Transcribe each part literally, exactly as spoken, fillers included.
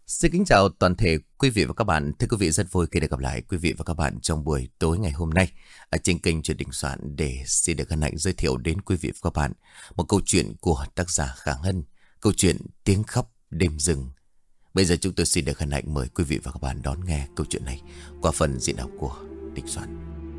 Xin kính chào toàn thể quý vị và các bạn. Thưa quý vị, rất vui khi được gặp lại quý vị và các bạn trong buổi tối ngày hôm nay ở trên kênh Chuyện Đình Soạn, để xin được hân hạnh giới thiệu đến quý vị và các bạn một câu chuyện của tác giả Khang Hân, câu chuyện Tiếng Khóc Đêm Rừng. Bây giờ chúng tôi xin được hân hạnh mời quý vị và các bạn đón nghe câu chuyện này qua phần diễn đọc của Đình Soạn.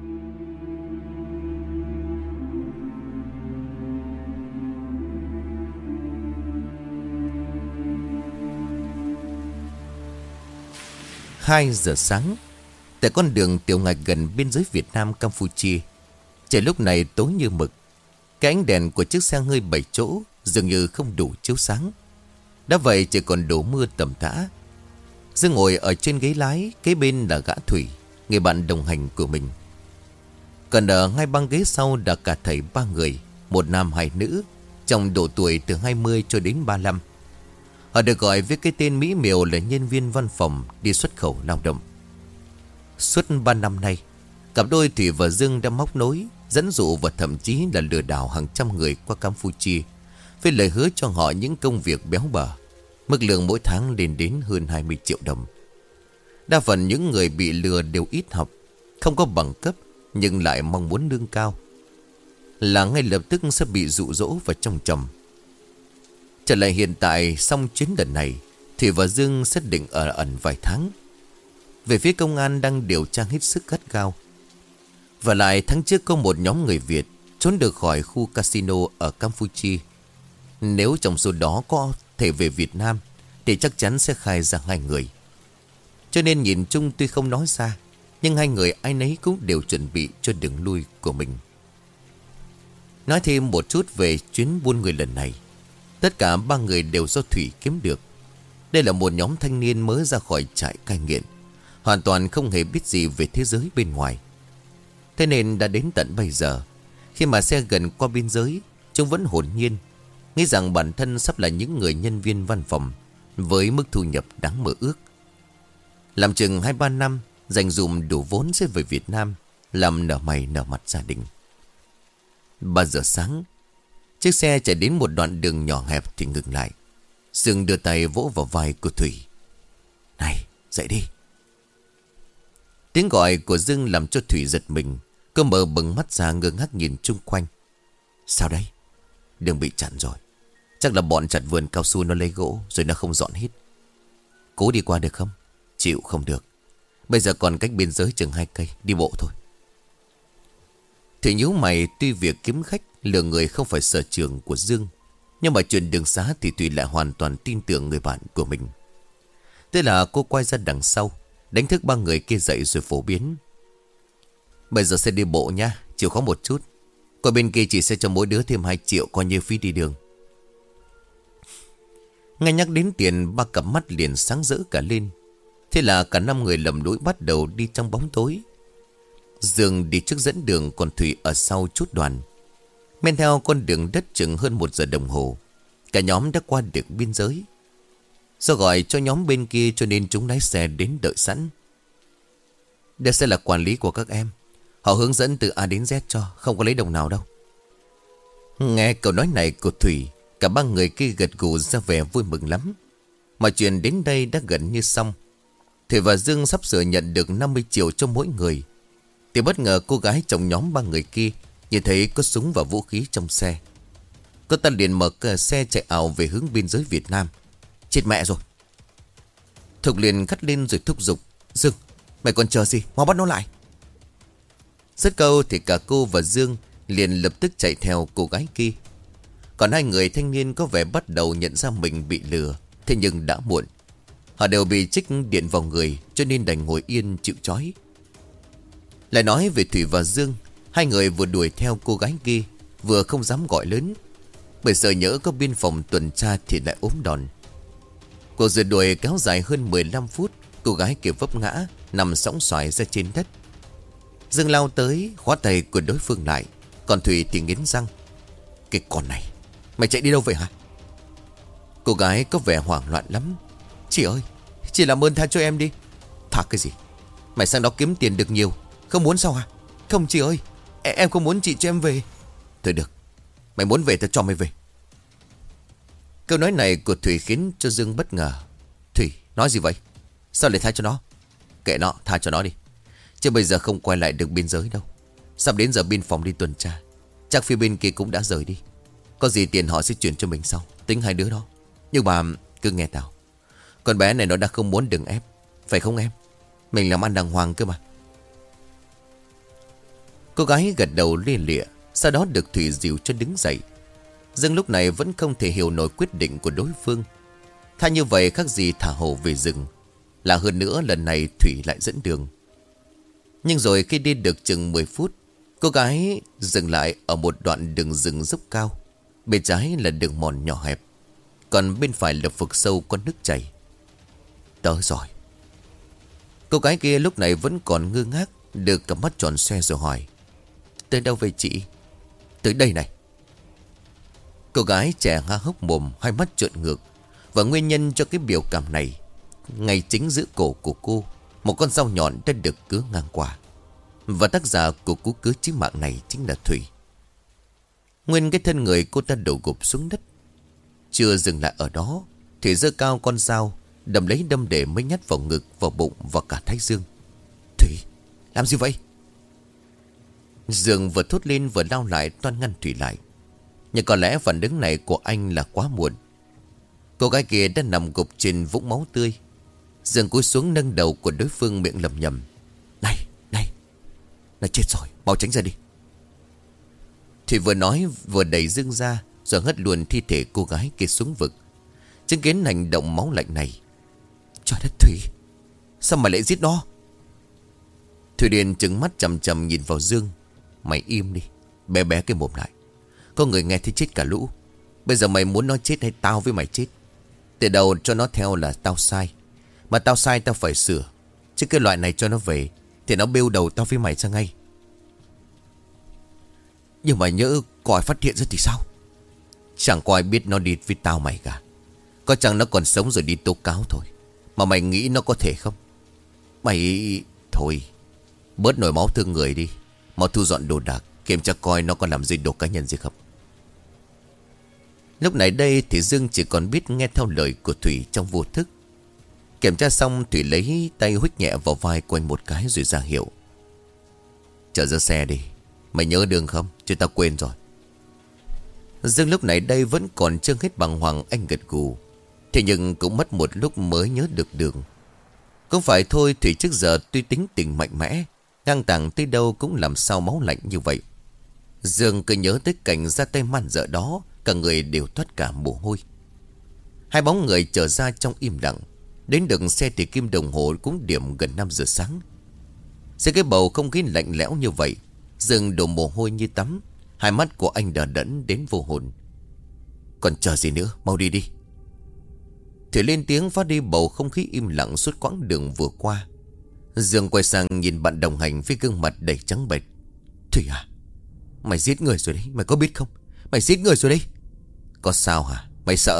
Hai giờ sáng, tại con đường tiểu ngạch gần biên giới Việt Nam Campuchia, trời lúc này tối như mực. Cái ánh đèn của chiếc xe hơi bảy chỗ dường như không đủ chiếu sáng. Đã vậy trời còn đổ mưa tầm tã. Dương ngồi ở trên ghế lái, kế bên là gã Thủy, người bạn đồng hành của mình. Còn ở ngay băng ghế sau là cả thầy ba người, một nam hai nữ, trong độ tuổi từ hai mươi cho đến ba mươi lăm. Họ được gọi với cái tên mỹ miều là nhân viên văn phòng đi xuất khẩu lao động. Suốt ba năm nay, cặp đôi Thủy và Dương đã móc nối, dẫn dụ và thậm chí là lừa đảo hàng trăm người qua Campuchia, với lời hứa cho họ những công việc béo bở, mức lương mỗi tháng lên đến hơn hai mươi triệu đồng. Đa phần những người bị lừa đều ít học, không có bằng cấp, nhưng lại mong muốn lương cao, là ngay lập tức sẽ bị dụ dỗ và trông chồng. Trở lại hiện tại, xong chuyến lần này, Thủy và Dương xác định ở ẩn vài tháng. Về phía công an đang điều tra hết sức gắt gao. Và lại tháng trước có một nhóm người Việt trốn được khỏi khu casino ở Campuchia. Nếu trong số đó có thể về Việt Nam thì chắc chắn sẽ khai ra hai người. Cho nên nhìn chung tuy không nói ra, nhưng hai người ai nấy cũng đều chuẩn bị cho đường lui của mình. Nói thêm một chút về chuyến buôn người lần này. Tất cả ba người đều do Thủy kiếm được. Đây là một nhóm thanh niên mới ra khỏi trại cai nghiện, hoàn toàn không hề biết gì về thế giới bên ngoài. Thế nên đã đến tận bây giờ, khi mà xe gần qua biên giới, chúng vẫn hồn nhiên, nghĩ rằng bản thân sắp là những người nhân viên văn phòng với mức thu nhập đáng mơ ước. Làm chừng hai ba năm, dành dụm đủ vốn sẽ về Việt Nam, làm nở mày nở mặt gia đình. Ba giờ sáng, chiếc xe chạy đến một đoạn đường nhỏ hẹp thì ngừng lại. Dương đưa tay vỗ vào vai của Thủy. Này, dậy đi. Tiếng gọi của Dương làm cho Thủy giật mình. Cô mở bừng mắt ra ngơ ngác nhìn chung quanh. Sao đây? Đường bị chặn rồi. Chắc là bọn chặt vườn cao su nó lấy gỗ rồi nó không dọn hết. Cố đi qua được không? Chịu không được. Bây giờ còn cách biên giới chừng hai cây, đi bộ thôi. Thủy nhíu mày, tuy việc kiếm khách lừa người không phải sở trường của Dương, nhưng mà chuyện đường xá thì Thủy lại hoàn toàn tin tưởng người bạn của mình. Thế là cô quay ra đằng sau, đánh thức ba người kia dậy rồi phổ biến. Bây giờ sẽ đi bộ nha, chịu khó một chút. Qua bên kia chỉ sẽ cho mỗi đứa thêm hai triệu coi như phí đi đường. Ngay nhắc đến tiền, ba cặp mắt liền sáng rỡ cả lên. Thế là cả năm người lầm lũi bắt đầu đi trong bóng tối. Dương đi trước dẫn đường, còn Thủy ở sau chút đoàn. Men theo con đường đất chừng hơn một giờ đồng hồ, cả nhóm đã qua được biên giới. Do gọi cho nhóm bên kia cho nên chúng lái xe đến đợi sẵn. Đây sẽ là quản lý của các em. Họ hướng dẫn từ A đến Z cho, không có lấy đồng nào đâu. Nghe câu nói này của Thủy, cả ba người kia gật gù ra vẻ vui mừng lắm. Mọi chuyện đến đây đã gần như xong. Thủy và Dương sắp sửa nhận được năm mươi triệu cho mỗi người. Thì bất ngờ cô gái trong nhóm ba người kia nhìn thấy có súng và vũ khí trong xe. Cô ta liền mở cửa xe chạy ảo về hướng biên giới Việt Nam. Chết mẹ rồi. Thục liền cắt lên rồi thúc giục. Dương, mày còn chờ gì, mau bắt nó lại. Dứt câu thì cả cô và Dương liền lập tức chạy theo cô gái kia. Còn hai người thanh niên có vẻ bắt đầu nhận ra mình bị lừa. Thế nhưng đã muộn. Họ đều bị trích điện vào người, cho nên đành ngồi yên chịu trói. Lại nói về Thủy và Dương, hai người vừa đuổi theo cô gái kia, vừa không dám gọi lớn, bởi sợ nhỡ có biên phòng tuần tra thì lại ốm đòn. Cuộc rượt đuổi kéo dài hơn mười lăm phút. Cô gái kia vấp ngã, nằm sõng xoài ra trên đất. Dương lao tới, khóa tay của đối phương lại. Còn Thủy thì nghiến răng. Cái con này, mày chạy đi đâu vậy hả? Cô gái có vẻ hoảng loạn lắm. Chị ơi, chị làm ơn tha cho em đi. Tha cái gì? Mày sang đó kiếm tiền được nhiều, không muốn sao hả? Không chị ơi, em không muốn chị cho em về. Thôi được, mày muốn về tao cho mày về. Câu nói này của Thủy khiến cho Dương bất ngờ. Thủy, Nói gì vậy? Sao lại tha cho nó? Kệ nó, tha cho nó đi. Chứ bây giờ không quay lại được biên giới đâu. Sắp đến giờ biên phòng đi tuần tra. Chắc phía bên kia cũng đã rời đi. Có gì tiền họ sẽ chuyển cho mình sau. Tính hai đứa đó. Nhưng mà cứ nghe tao. Con bé này nó đã không muốn đừng ép. Phải không em? Mình làm ăn đàng hoàng cơ mà. Cô gái gật đầu lia lịa. Sau đó được Thủy dìu cho đứng dậy. Dương lúc này vẫn không thể hiểu nổi quyết định của đối phương. Tha như vậy khác gì thả hổ về rừng. Là hơn nữa lần này Thủy lại dẫn đường. Nhưng rồi khi đi được chừng mười phút, cô gái dừng lại ở một đoạn đường rừng dốc cao. Bên trái là đường mòn nhỏ hẹp, còn bên phải là vực sâu có nước chảy. Tới rồi. Cô gái kia lúc này vẫn còn ngơ ngác, được cặp mắt tròn xoe rồi hỏi: Tới đâu vậy chị? Tới đây này. Cô gái trẻ há hốc mồm, hai mắt trợn ngược. Và nguyên nhân cho cái biểu cảm này, ngay chính giữa cổ của cô, một con dao nhọn đã được cứa ngang qua. Và tác giả của cú cứa chí mạng này chính là Thủy. Nguyên cái thân người cô ta đổ gục xuống đất. Chưa dừng lại ở đó, Thủy giơ cao con dao, đâm lấy đâm để mấy nhát vào ngực, vào bụng và cả thái dương. Thủy, làm gì vậy? Dương vừa thốt lên vừa lao lại toan ngăn Thủy lại. Nhưng có lẽ phản ứng này của anh là quá muộn. Cô gái kia đã nằm gục trên vũng máu tươi. Dương cúi xuống nâng đầu của đối phương, miệng lầm nhầm: Này, này, nó chết rồi, mau tránh ra đi. Thủy vừa nói vừa đẩy Dương ra, rồi hất luôn thi thể cô gái kia xuống vực. Chứng kiến hành động máu lạnh này, trời đất Thủy, sao mà lại giết nó? Thủy Điền trừng mắt chằm chằm nhìn vào Dương. Mày im đi, bé bé cái mồm lại. Có người nghe thấy chết cả lũ. Bây giờ mày muốn nó chết hay tao với mày chết? Từ đầu cho nó theo là tao sai, mà tao sai tao phải sửa. Chứ cái loại này cho nó về thì nó bêu đầu tao với mày ra ngay. Nhưng mà nhỡ có ai phát hiện ra thì sao? Chẳng có ai biết nó đi với tao mày cả. Có chăng nó còn sống rồi đi tố cáo thôi. Mà mày nghĩ nó có thể không? Mày... Thôi, bớt nổi máu thương người đi. Mau thu dọn đồ đạc, kiểm tra coi nó còn làm gì đồ cá nhân gì không. Lúc này đây thì Dương chỉ còn biết nghe theo lời của Thủy trong vô thức. Kiểm tra xong, Thủy lấy tay huých nhẹ vào vai quanh một cái rồi ra hiệu: Chở ra xe đi. Mày nhớ đường không? Chứ tao quên rồi. Dương lúc này đây vẫn còn chưa hết bàng hoàng, anh gật gù. Thế nhưng cũng mất một lúc mới nhớ được đường. Không phải thôi, Thủy trước giờ tuy tính tình mạnh mẽ, ngang tàng tới đâu cũng làm sao máu lạnh như vậy. Dương cứ nhớ tới cảnh ra tay man dợ đó, cả người đều thoát cả mồ hôi. Hai bóng người trở ra trong im lặng. Đến được xe thì kim đồng hồ cũng điểm gần năm giờ sáng. Giữa cái bầu không khí lạnh lẽo như vậy, Dương đổ mồ hôi như tắm. Hai mắt của anh đờ đẫn đến vô hồn. Còn chờ gì nữa, mau đi đi. Thủy lên tiếng phá đi bầu không khí im lặng suốt quãng đường vừa qua. Dương quay sang nhìn bạn đồng hành với gương mặt đầy trắng bệch. Thủy à, mày giết người rồi đấy, mày có biết không? Mày giết người rồi đấy. Có sao hả? Mày sợ?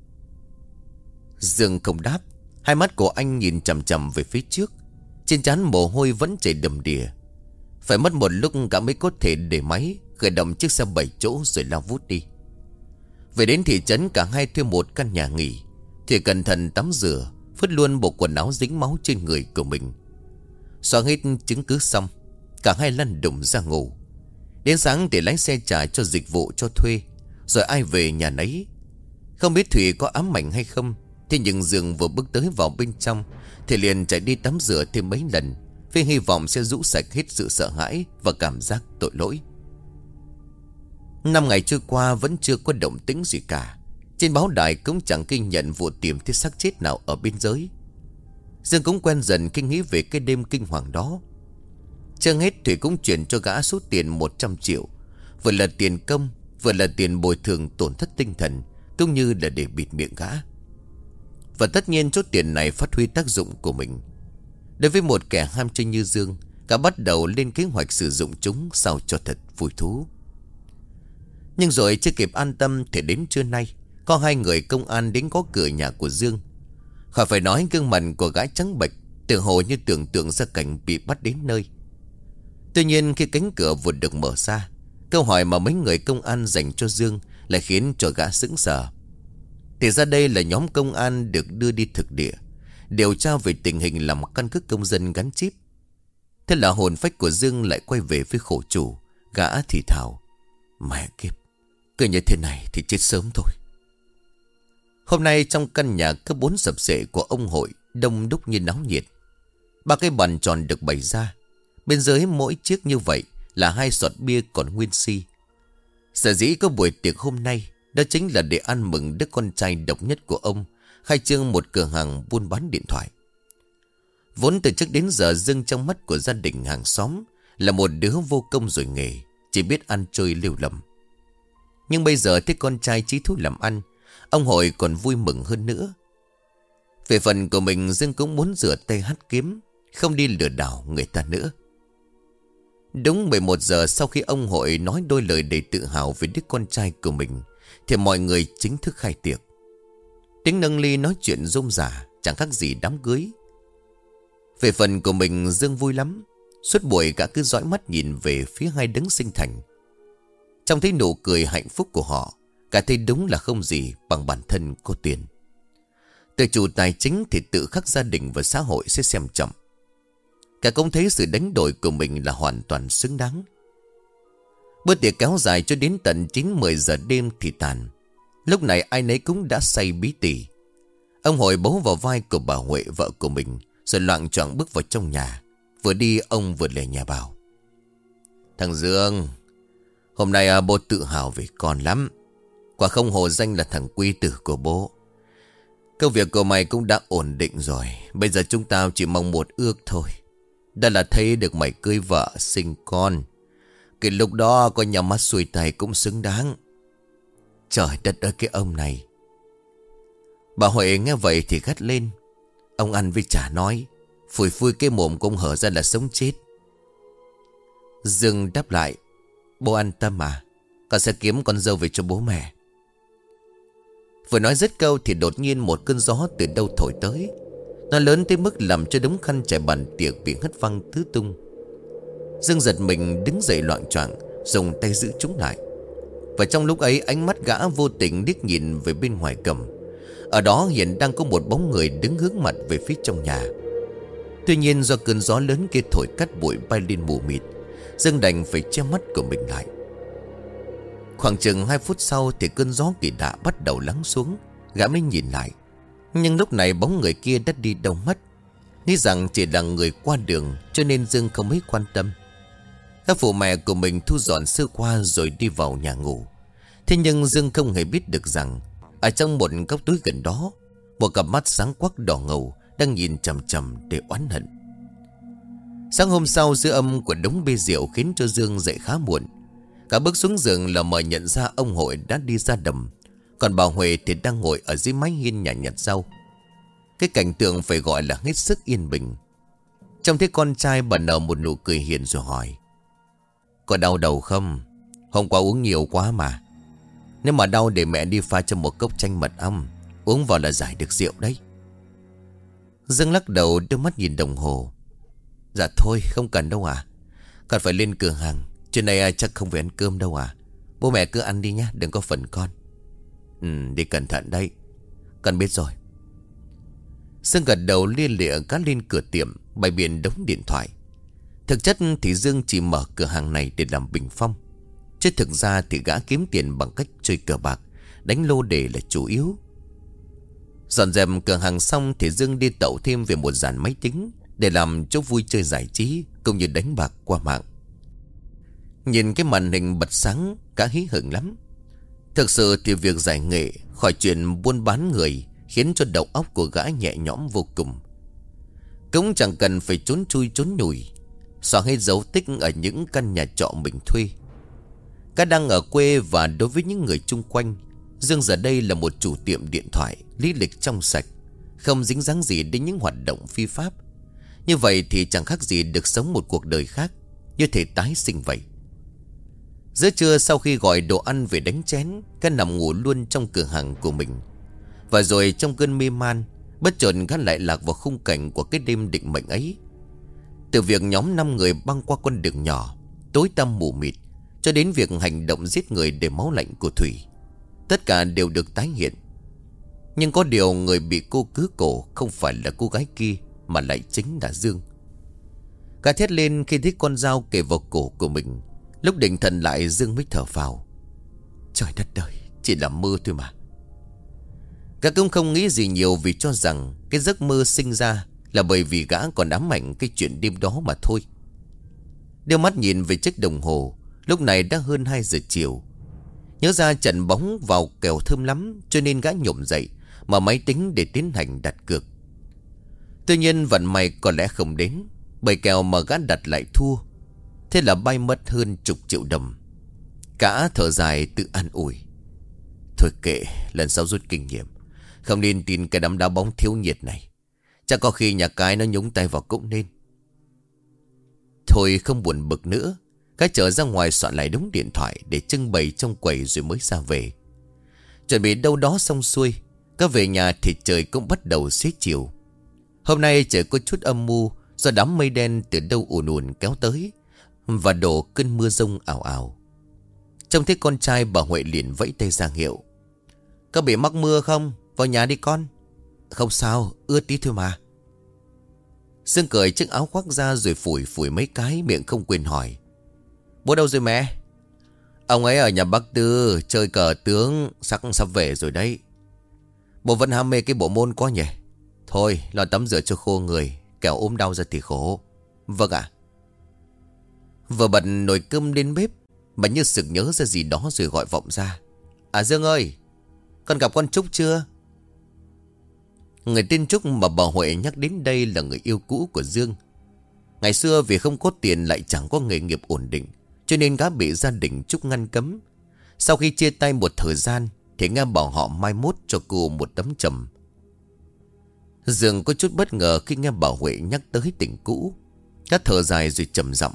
Dương không đáp. Hai mắt của anh nhìn chằm chằm về phía trước. Trên trán mồ hôi vẫn chảy đầm đìa. Phải mất một lúc cả mới có thể để máy khởi động chiếc xe bảy chỗ rồi lao vút đi. Về đến thị trấn, cả hai thuê một căn nhà nghỉ. Thì cẩn thận tắm rửa, phứt luôn bộ quần áo dính máu trên người của mình. Xóa hết chứng cứ xong, cả hai lăn đùng ra ngủ. Đến sáng để lái xe trả cho dịch vụ cho thuê, rồi ai về nhà nấy. Không biết Thủy có ám ảnh hay không, thế nhưng Dương vừa bước tới vào bên trong thì liền chạy đi tắm rửa thêm mấy lần, với hy vọng sẽ rũ sạch hết sự sợ hãi và cảm giác tội lỗi. Năm ngày trôi qua vẫn chưa có động tĩnh gì cả. Trên báo đài cũng chẳng ghi nhận vụ tìm thấy xác chết nào ở biên giới. Dương cũng quen dần khi nghĩ về cái đêm kinh hoàng đó. Chưa hết, Thủy cũng chuyển cho gã số tiền một trăm triệu, vừa là tiền công, vừa là tiền bồi thường tổn thất tinh thần, cũng như là để bịt miệng gã. Và tất nhiên số tiền này phát huy tác dụng của mình. Đối với một kẻ ham chơi như Dương, gã bắt đầu lên kế hoạch sử dụng chúng sao cho thật vui thú. Nhưng rồi chưa kịp an tâm thì đến trưa nay, có hai người công an đến gõ cửa nhà của Dương. Khỏi phải nói, gương mặt của gã trắng bệch, tự hồ như tưởng tượng ra cảnh bị bắt đến nơi. Tuy nhiên khi cánh cửa vừa được mở ra, câu hỏi mà mấy người công an dành cho Dương lại khiến cho gã sững sờ. Thì ra đây là nhóm công an được đưa đi thực địa, điều tra về tình hình làm căn cước công dân gắn chip. Thế là hồn phách của Dương lại quay về với khổ chủ. Gã thì thào: Mẹ kiếp, cứ như thế này thì chết sớm thôi. Hôm nay trong căn nhà cấp bốn sập xệ của ông Hội đông đúc như náo nhiệt. Ba cái bàn tròn được bày ra. Bên dưới mỗi chiếc như vậy là hai sọt bia còn nguyên si. Sở dĩ có buổi tiệc hôm nay đó chính là để ăn mừng đứa con trai độc nhất của ông khai trương một cửa hàng buôn bán điện thoại. Vốn từ trước đến giờ Dương trong mắt của gia đình hàng xóm là một đứa vô công rồi nghề, chỉ biết ăn chơi liều lầm. Nhưng bây giờ thấy con trai chí thú làm ăn, ông Hội còn vui mừng hơn nữa. Về phần của mình, Dương cũng muốn rửa tay hắt kiếm, không đi lừa đảo người ta nữa. Đúng mười một giờ sau khi ông Hội nói đôi lời đầy tự hào về đứa con trai của mình, thì mọi người chính thức khai tiệc. Tiếng nâng ly nói chuyện rôm rả, chẳng khác gì đám cưới. Về phần của mình, Dương vui lắm. Suốt buổi gã cứ dõi mắt nhìn về phía hai đấng sinh thành. Trong thấy nụ cười hạnh phúc của họ, cả thấy đúng là không gì bằng bản thân có tiền. Từ chủ tài chính thì tự khắc gia đình và xã hội sẽ xem trọng. Cả cũng thấy sự đánh đổi của mình là hoàn toàn xứng đáng. Bữa tiệc kéo dài cho đến tận chín mười giờ đêm thì tàn. Lúc này ai nấy cũng đã say bí tỉ. Ông Hội bấu vào vai của bà Huệ, vợ của mình, rồi loạng choạng bước vào trong nhà. Vừa đi ông vừa lề nhà bảo: Thằng Dương, hôm nay bố tự hào về con lắm. Quả không hổ danh là thằng quý tử của bố. Công việc của mày cũng đã ổn định rồi. Bây giờ chúng tao chỉ mong một ước thôi, đó là thấy được mày cưới vợ sinh con. Cái lúc đó có nhắm mắt xuôi tay cũng xứng đáng. Trời đất ơi cái ông này. Bà Huệ nghe vậy thì gắt lên: Ông ăn với chả nói, phủi phui cái mồm cũng hở ra là sống chết. Dương đáp lại: Bố an tâm à, con sẽ kiếm con dâu về cho bố mẹ. Vừa nói dứt câu thì đột nhiên một cơn gió từ đâu thổi tới. Nó lớn tới mức làm cho đống khăn trải bàn tiệc bị hất văng tứ tung. Dương giật mình đứng dậy loạng choạng, dùng tay giữ chúng lại. Và trong lúc ấy ánh mắt gã vô tình liếc nhìn về bên ngoài cầm. Ở đó hiện đang có một bóng người đứng hướng mặt về phía trong nhà. Tuy nhiên do cơn gió lớn kia thổi cắt bụi bay lên mù mịt, Dương đành phải che mắt của mình lại. Khoảng chừng hai phút sau thì cơn gió kỳ lạ bắt đầu lắng xuống. Gã mới nhìn lại, nhưng lúc này bóng người kia đã đi đâu mất. Nghĩ rằng chỉ là người qua đường, cho nên Dương không mấy quan tâm. Các phụ mẹ của mình thu dọn sơ qua rồi đi vào nhà ngủ. Thế nhưng Dương không hề biết được rằng ở trong một góc tối gần đó, một cặp mắt sáng quắc đỏ ngầu đang nhìn chằm chằm để oán hận. Sáng hôm sau, dư âm của đống bia rượu khiến cho Dương dậy khá muộn. Cả bước xuống giường là mời nhận ra ông Hội đã đi ra đầm, còn bà Huệ thì đang ngồi ở dưới mái hiên nhà nhặt rau. Cái cảnh tượng phải gọi là hết sức yên bình. Trông thấy con trai, bà nở một nụ cười hiền rồi hỏi: Có đau đầu không? Hôm qua uống nhiều quá mà. Nếu mà đau để mẹ đi pha cho một cốc chanh mật ong, uống vào là giải được rượu đấy. Dương lắc đầu đưa mắt nhìn đồng hồ: Dạ thôi không cần đâu à, còn phải lên cửa hàng. Chuyện này chắc không phải ăn cơm đâu à. Bố mẹ cứ ăn đi nhá, đừng có phần con. Ừ, đi cẩn thận đấy, con biết rồi. Dương gật đầu lia lịa gác lên cửa tiệm, bày biện đống điện thoại. Thực chất thì Dương chỉ mở cửa hàng này để làm bình phong, chứ thực ra thì gã kiếm tiền bằng cách chơi cờ bạc, đánh lô đề là chủ yếu. Dọn dẹp cửa hàng xong thì Dương đi tậu thêm về một dàn máy tính để làm chỗ vui chơi giải trí cũng như đánh bạc qua mạng. Nhìn cái màn hình bật sáng, gã hí hửng lắm. Thực sự thì việc giải nghệ khỏi chuyện buôn bán người khiến cho đầu óc của gã nhẹ nhõm vô cùng. Cũng chẳng cần phải trốn chui trốn nhủi, xóa hết dấu tích ở những căn nhà trọ mình thuê. Gã đang ở quê và đối với những người chung quanh, Dương giờ đây là một chủ tiệm điện thoại, lý lịch trong sạch, không dính dáng gì đến những hoạt động phi pháp. Như vậy thì chẳng khác gì được sống một cuộc đời khác, như thể tái sinh vậy. Giữa trưa sau khi gọi đồ ăn về đánh chén, gã nằm ngủ luôn trong cửa hàng của mình. Và rồi trong cơn mê man, bất chợt gã lại lạc vào khung cảnh của cái đêm định mệnh ấy. Từ việc nhóm năm người băng qua con đường nhỏ tối tăm mù mịt, cho đến việc hành động giết người để máu lạnh của Thủy, tất cả đều được tái hiện. Nhưng có điều người bị cô cứ cổ không phải là cô gái kia, mà lại chính là Dương. Gã thét lên khi thấy con dao kề vào cổ của mình. Lúc định thần lại, Dương mới thở phào. Trời đất ơi, chỉ là mơ thôi mà. Gã cũng không nghĩ gì nhiều, vì cho rằng cái giấc mơ sinh ra là bởi vì gã còn ám ảnh cái chuyện đêm đó mà thôi. Đưa mắt nhìn về chiếc đồng hồ, lúc này đã hơn hai giờ chiều. Nhớ ra trận bóng vào kèo thơm lắm, cho nên gã nhổm dậy mà máy tính để tiến hành đặt cược. Tuy nhiên vận may có lẽ không đến, bởi kèo mà gã đặt lại thua. Thế là bay mất hơn chục triệu đồng. Gã thở dài tự an ủi. Thôi kệ, lần sau rút kinh nghiệm, không nên tin cái đám đá bóng thiếu nhiệt này. Chắc có khi nhà cái nó nhúng tay vào cũng nên. Thôi không buồn bực nữa, gã trở ra ngoài soạn lại đống điện thoại để trưng bày trong quầy rồi mới ra về. Chuẩn bị đâu đó xong xuôi, gã về nhà thì trời cũng bắt đầu xế chiều. Hôm nay trời có chút âm mưu, do đám mây đen từ đâu ùn ùn kéo tới và đổ cơn mưa rông ảo ảo. Trông thấy con trai, bà Huệ liền vẫy tay ra hiệu. Có bị mắc mưa không? Vào nhà đi con. Không sao, ướt tí thôi mà. Dương cởi chiếc áo khoác ra rồi phủi phủi mấy cái, miệng không quên hỏi. Bố đâu rồi mẹ? Ông ấy ở nhà bác Tư chơi cờ tướng, sắc sắp về rồi đấy. Bố vẫn ham mê cái bộ môn quá nhỉ? Thôi lo tắm rửa cho khô người, kẻo ốm đau ra thì khổ. Vâng ạ. Vừa bật nồi cơm lên bếp, bà như sực nhớ ra gì đó rồi gọi vọng ra. À Dương ơi, con gặp con Trúc chưa? Người tên Trúc mà bà Huệ nhắc đến đây là người yêu cũ của Dương. Ngày xưa vì không có tiền lại chẳng có nghề nghiệp ổn định, cho nên gã bị gia đình Trúc ngăn cấm. Sau khi chia tay một thời gian thì nghe bảo họ mai mốt cho cô một tấm chầm. Dương có chút bất ngờ khi nghe bà Huệ nhắc tới tình cũ. Gã thở dài rồi trầm giọng.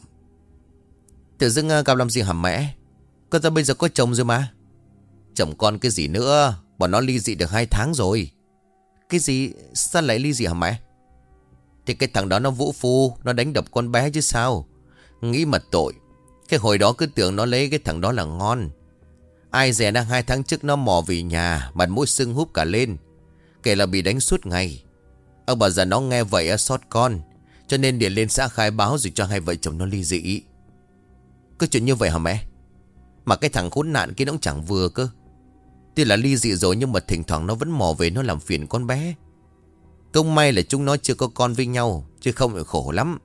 Tự dưng gặp làm gì hả mẹ? Con ra bây giờ có chồng rồi mà. Chồng con cái gì nữa? Bọn nó ly dị được hai tháng rồi. Cái gì? Sao lại ly dị hả mẹ? Thì cái thằng đó nó vũ phu, nó đánh đập con bé chứ sao. Nghĩ mà tội. Cái hồi đó cứ tưởng nó lấy cái thằng đó là ngon. Ai dè đang hai tháng trước nó mò về nhà, mặt mũi sưng húp cả lên. Kể là bị đánh suốt ngày. Ông bà già nó nghe vậy xót con, cho nên điện lên xã khai báo rồi cho hai vợ chồng nó ly dị. Có chuyện như vậy hả mẹ? Mà cái thằng khốn nạn kia nó cũng chẳng vừa cơ. Tuy là ly dị rồi nhưng mà thỉnh thoảng nó vẫn mò về nó làm phiền con bé. Công may là chúng nó chưa có con với nhau, chứ không thì khổ lắm.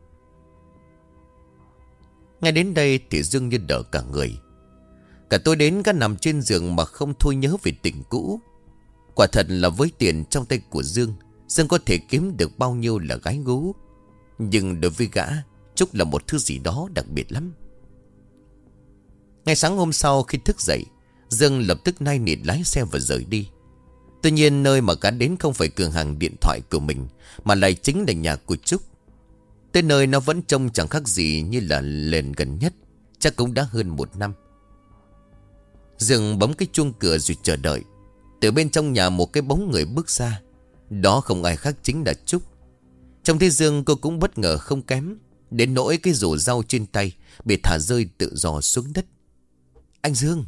Ngay đến đây thì Dương như đỡ cả người. Cả tôi đến cả nằm trên giường mà không thôi nhớ về tình cũ. Quả thật là với tiền trong tay của Dương, Dương có thể kiếm được bao nhiêu là gái gú. Nhưng đối với gã, Trúc là một thứ gì đó đặc biệt lắm. Ngày sáng hôm sau khi thức dậy, Dương lập tức nai nịt lái xe và rời đi. Tuy nhiên nơi mà gã đến không phải cửa hàng điện thoại của mình, mà lại chính là nhà của Trúc. Tới nơi nó vẫn trông chẳng khác gì như là lần gần nhất, chắc cũng đã hơn một năm. Dương bấm cái chuông cửa rồi chờ đợi. Từ bên trong nhà một cái bóng người bước ra. Đó không ai khác chính là Trúc. Trong thế Dương cô cũng bất ngờ không kém, đến nỗi cái rổ rau trên tay bị thả rơi tự do xuống đất. Anh Dương.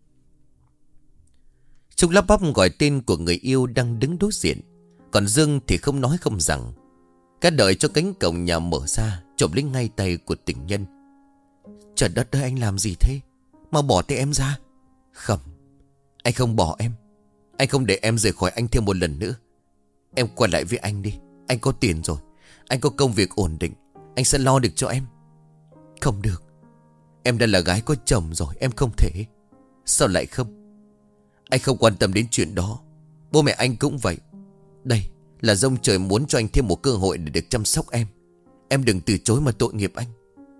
Trúc lắp bắp gọi tên của người yêu đang đứng đối diện. Còn Dương thì không nói không rằng. Cả đợi cho cánh cổng nhà mở ra, trộm lấy ngay tay của tình nhân. Trời đất ơi, anh làm gì thế? Mà bỏ tay em ra. Không, anh không bỏ em. Anh không để em rời khỏi anh thêm một lần nữa. Em quay lại với anh đi. Anh có tiền rồi, anh có công việc ổn định, anh sẽ lo được cho em. Không được, em đã là gái có chồng rồi, em không thể. Sao lại không? Anh không quan tâm đến chuyện đó. Bố mẹ anh cũng vậy. Đây là dông trời muốn cho anh thêm một cơ hội để được chăm sóc em. Em đừng từ chối mà tội nghiệp anh.